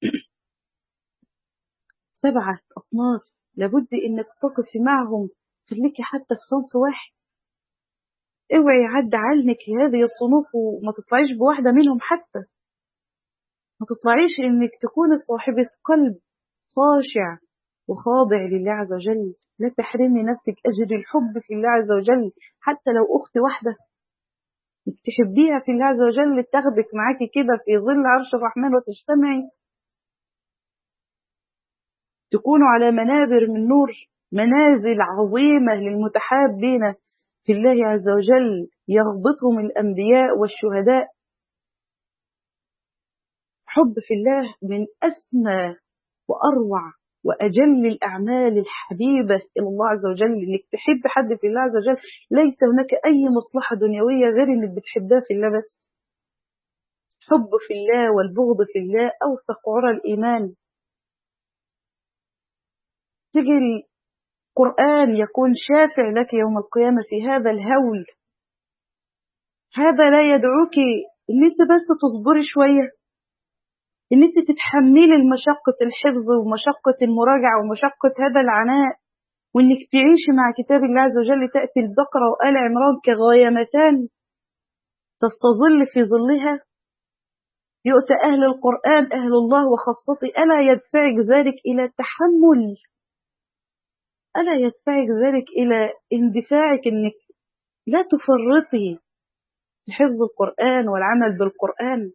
S1: سبعة أصناف لابد إنك تقف معهم، خليكي حتى في صنف واحد، اوعي يعدي عنك هذه الصنوف وما تطلعيش بواحدة منهم. حتى ما تطلعيش إنك تكون صاحبة قلب خاشع وخاضع لله عز وجل. لا تحرمي نفسك أجر الحب في الله عز وجل، حتى لو أخت واحدة تحبيها في الله عز وجل تاخدك معاكي كده في ظل عرش الرحمن وتجتمعي، تكونوا على منابر من نور، منازل عظيمة للمتحابين في الله عز وجل يغبطهم الأنبياء والشهداء. حب في الله من أسمى وأروع وأجل الأعمال الحبيبة إلى الله عز وجل. إنك تحب حد في الله عز وجل ليس هناك أي مصلحة دنيوية غير إنك بتحبها في الله بس. حب في الله والبغض في الله أوثق عرى الإيمان. تجي القرآن يكون شافع لك يوم القيامة في هذا الهول. هذا لا يدعوك إن أنت بس تصبري شوية، إن أنت تتحملي المشقة الحفظ ومشقة المراجعة ومشقة هذا العناء، وإنك تعيشي مع كتاب الله عز وجل. تأتي البقرة وآل عمران كغايمتان تستظل في ظلها. يؤتى أهل القرآن أهل الله وخاصته، ألا يدفعك ذلك إلى التحمل؟ ألا يدفعك ذلك إلى اندفاعك أنك لا تفرطي في حفظ القرآن والعمل بالقرآن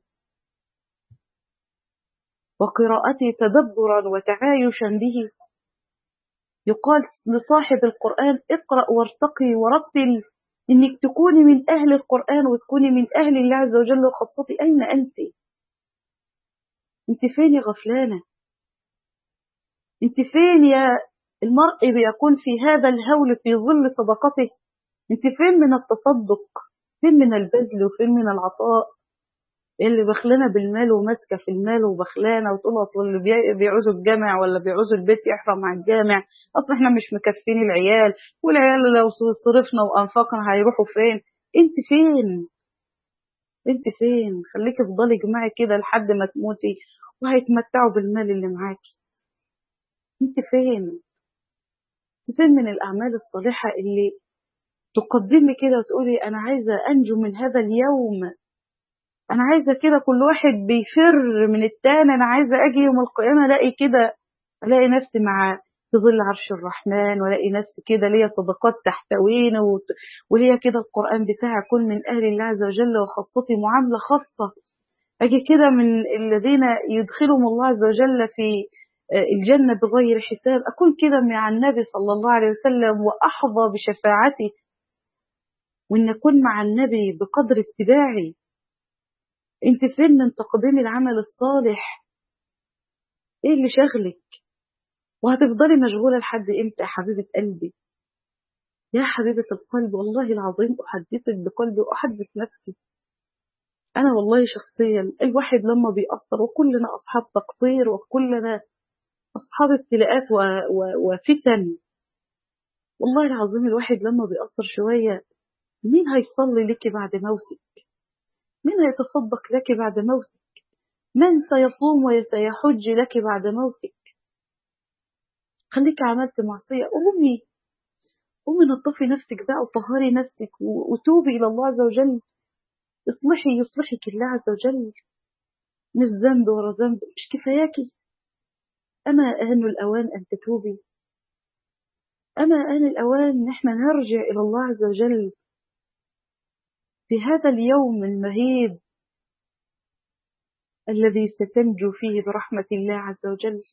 S1: وقراءته تدبرا وتعايشا به؟ يقال لصاحب القرآن اقرأ وارتقي ورتل، إنك تكوني من أهل القرآن وتكوني من أهل الله عز وجل وخاصته. أين أنت؟ أنت فين يا غفلانة؟ أنت فين يا المرء بيكون في هذا الهول في ظل صدقته؟ أنت فين من التصدق؟ فين من البذل وفين من العطاء؟ اللي بخلانة بالمال وماسكة في المال وبخلانة وتقول أصل اللي بي- بيعوزوا الجامع ولا بيعوزوا البيت يحرم على الجامع، أصل احنا مش مكفين العيال، والعيال لو صرفنا وأنفقنا هيروحوا فين؟ انت فين؟ انت فين؟ خليكي افضلي اجمعي كده لحد ما تموتي وهيتمتعوا بالمال اللي معاكي. انت فين؟ انت فين من الأعمال الصالحة اللي تقدمي كده وتقولي أنا عايزة أنجو من هذا اليوم، انا عايزه كده كل واحد بيفر من التاني، انا عايزه اجي يوم القيامه الاقي كده، الاقي نفسي مع في ظل عرش الرحمن، والاقي نفسي كده ليا صدقات تحتويني وت- وليا كده القران بتاعي اكون من اهل الله عز وجل وخاصتي معامله خاصه، اجي كده من الذين يدخلهم الله عز وجل في آه، الجنه بغير حساب، اكون كده مع النبي صلى الله عليه وسلم واحظى بشفاعته، وان اكون مع النبي بقدر اتباعي. انت فين من تقديم العمل الصالح؟ ايه اللي شغلك؟ وهتفضلي مشغولة لحد امتى يا حبيبة قلبي؟ يا حبيبة القلب، والله العظيم أحدثك بقلبي وأحدث نفسي. أنا والله شخصيا الواحد لما بيأثر، وكلنا أصحاب تقصير وكلنا أصحاب ابتلاءات و... و... وفتن، والله العظيم الواحد لما بيأثر شوية، مين هيصلي لك بعد موتك؟ مين هيتصدق لك بعد موتك؟ من سيصوم وسيحج لك بعد موتك؟ خليك عملت معصية، قومي قومي نظفي نفسك بقى وطهري نفسك و- وتوبي إلى الله عز وجل. اصلحي يصلحك الله عز وجل، مش ذنب ورا ذنب، مش كفاياكي؟ أما آن الأوان أن تتوبي، أما آن الأوان إن احنا نرجع إلى الله عز وجل في هذا اليوم المهيب الذي ستنجو فيه برحمة الله عز وجل.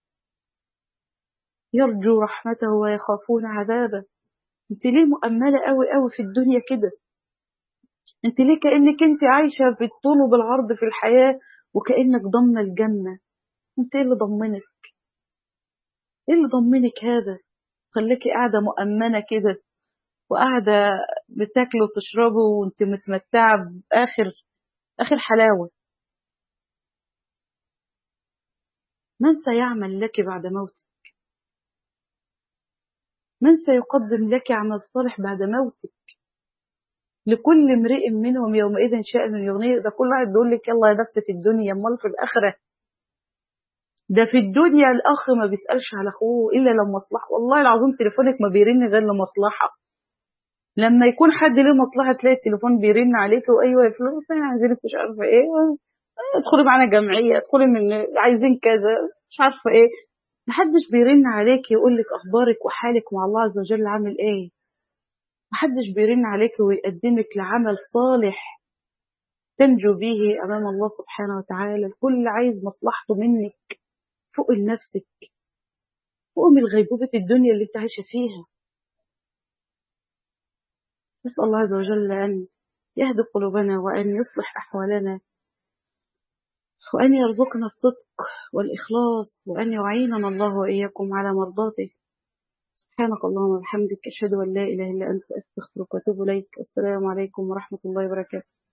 S1: يرجو رحمته ويخافون عذابه. انت ليه مؤملة قوي قوي في الدنيا كده؟ انت ليه كأنك انت عايشة بالطول وبالعرض في الحياة وكأنك ضمن الجنة؟ انت ايه اللي ضمنك؟ ايه اللي ضمنك هذا؟ خليكي قاعدة مؤمنة كده، وقاعدة بتاكلوا وتشربوا وانت متمتعة بآخر آخر حلاوة. من سيعمل لك بعد موتك؟ من سيقدم لك عمل صالح بعد موتك؟ لكل امرئ منهم يومئذ شأن يغنيه. ده كل واحد بيقول لك يلا يا نفسي في الدنيا، امال في الآخرة؟ ده في الدنيا الأخ ما بيسألش على أخوه إلا لو مصلحة، والله العظيم تليفونك ما بيرن غير لمصلحة. لما يكون حد له مصلحة تلاقي التليفون بيرن عليك، وأيوه يا فلوس أنا عايزينك مش عارفة إيه، ادخلي معانا جمعية، ادخلي من عايزين كذا مش عارفة إيه. محدش بيرن عليك يقول لك أخبارك وحالك مع الله عز وجل عامل إيه. محدش بيرن عليك ويقدمك لعمل صالح تنجو به أمام الله سبحانه وتعالى. الكل عايز مصلحته منك. فوق لنفسك، فوق من غيبوبة الدنيا اللي انت عايشة فيها. نسأل الله عز وجل أن يهدي قلوبنا وأن يصلح أحوالنا وأن يرزقنا الصدق والإخلاص وأن يعيننا الله وإياكم على مرضاته. سبحانك اللهم وبحمدك أشهد أن لا إله إلا أنت أستغفرك وأتوب إليك. السلام عليكم ورحمة الله وبركاته.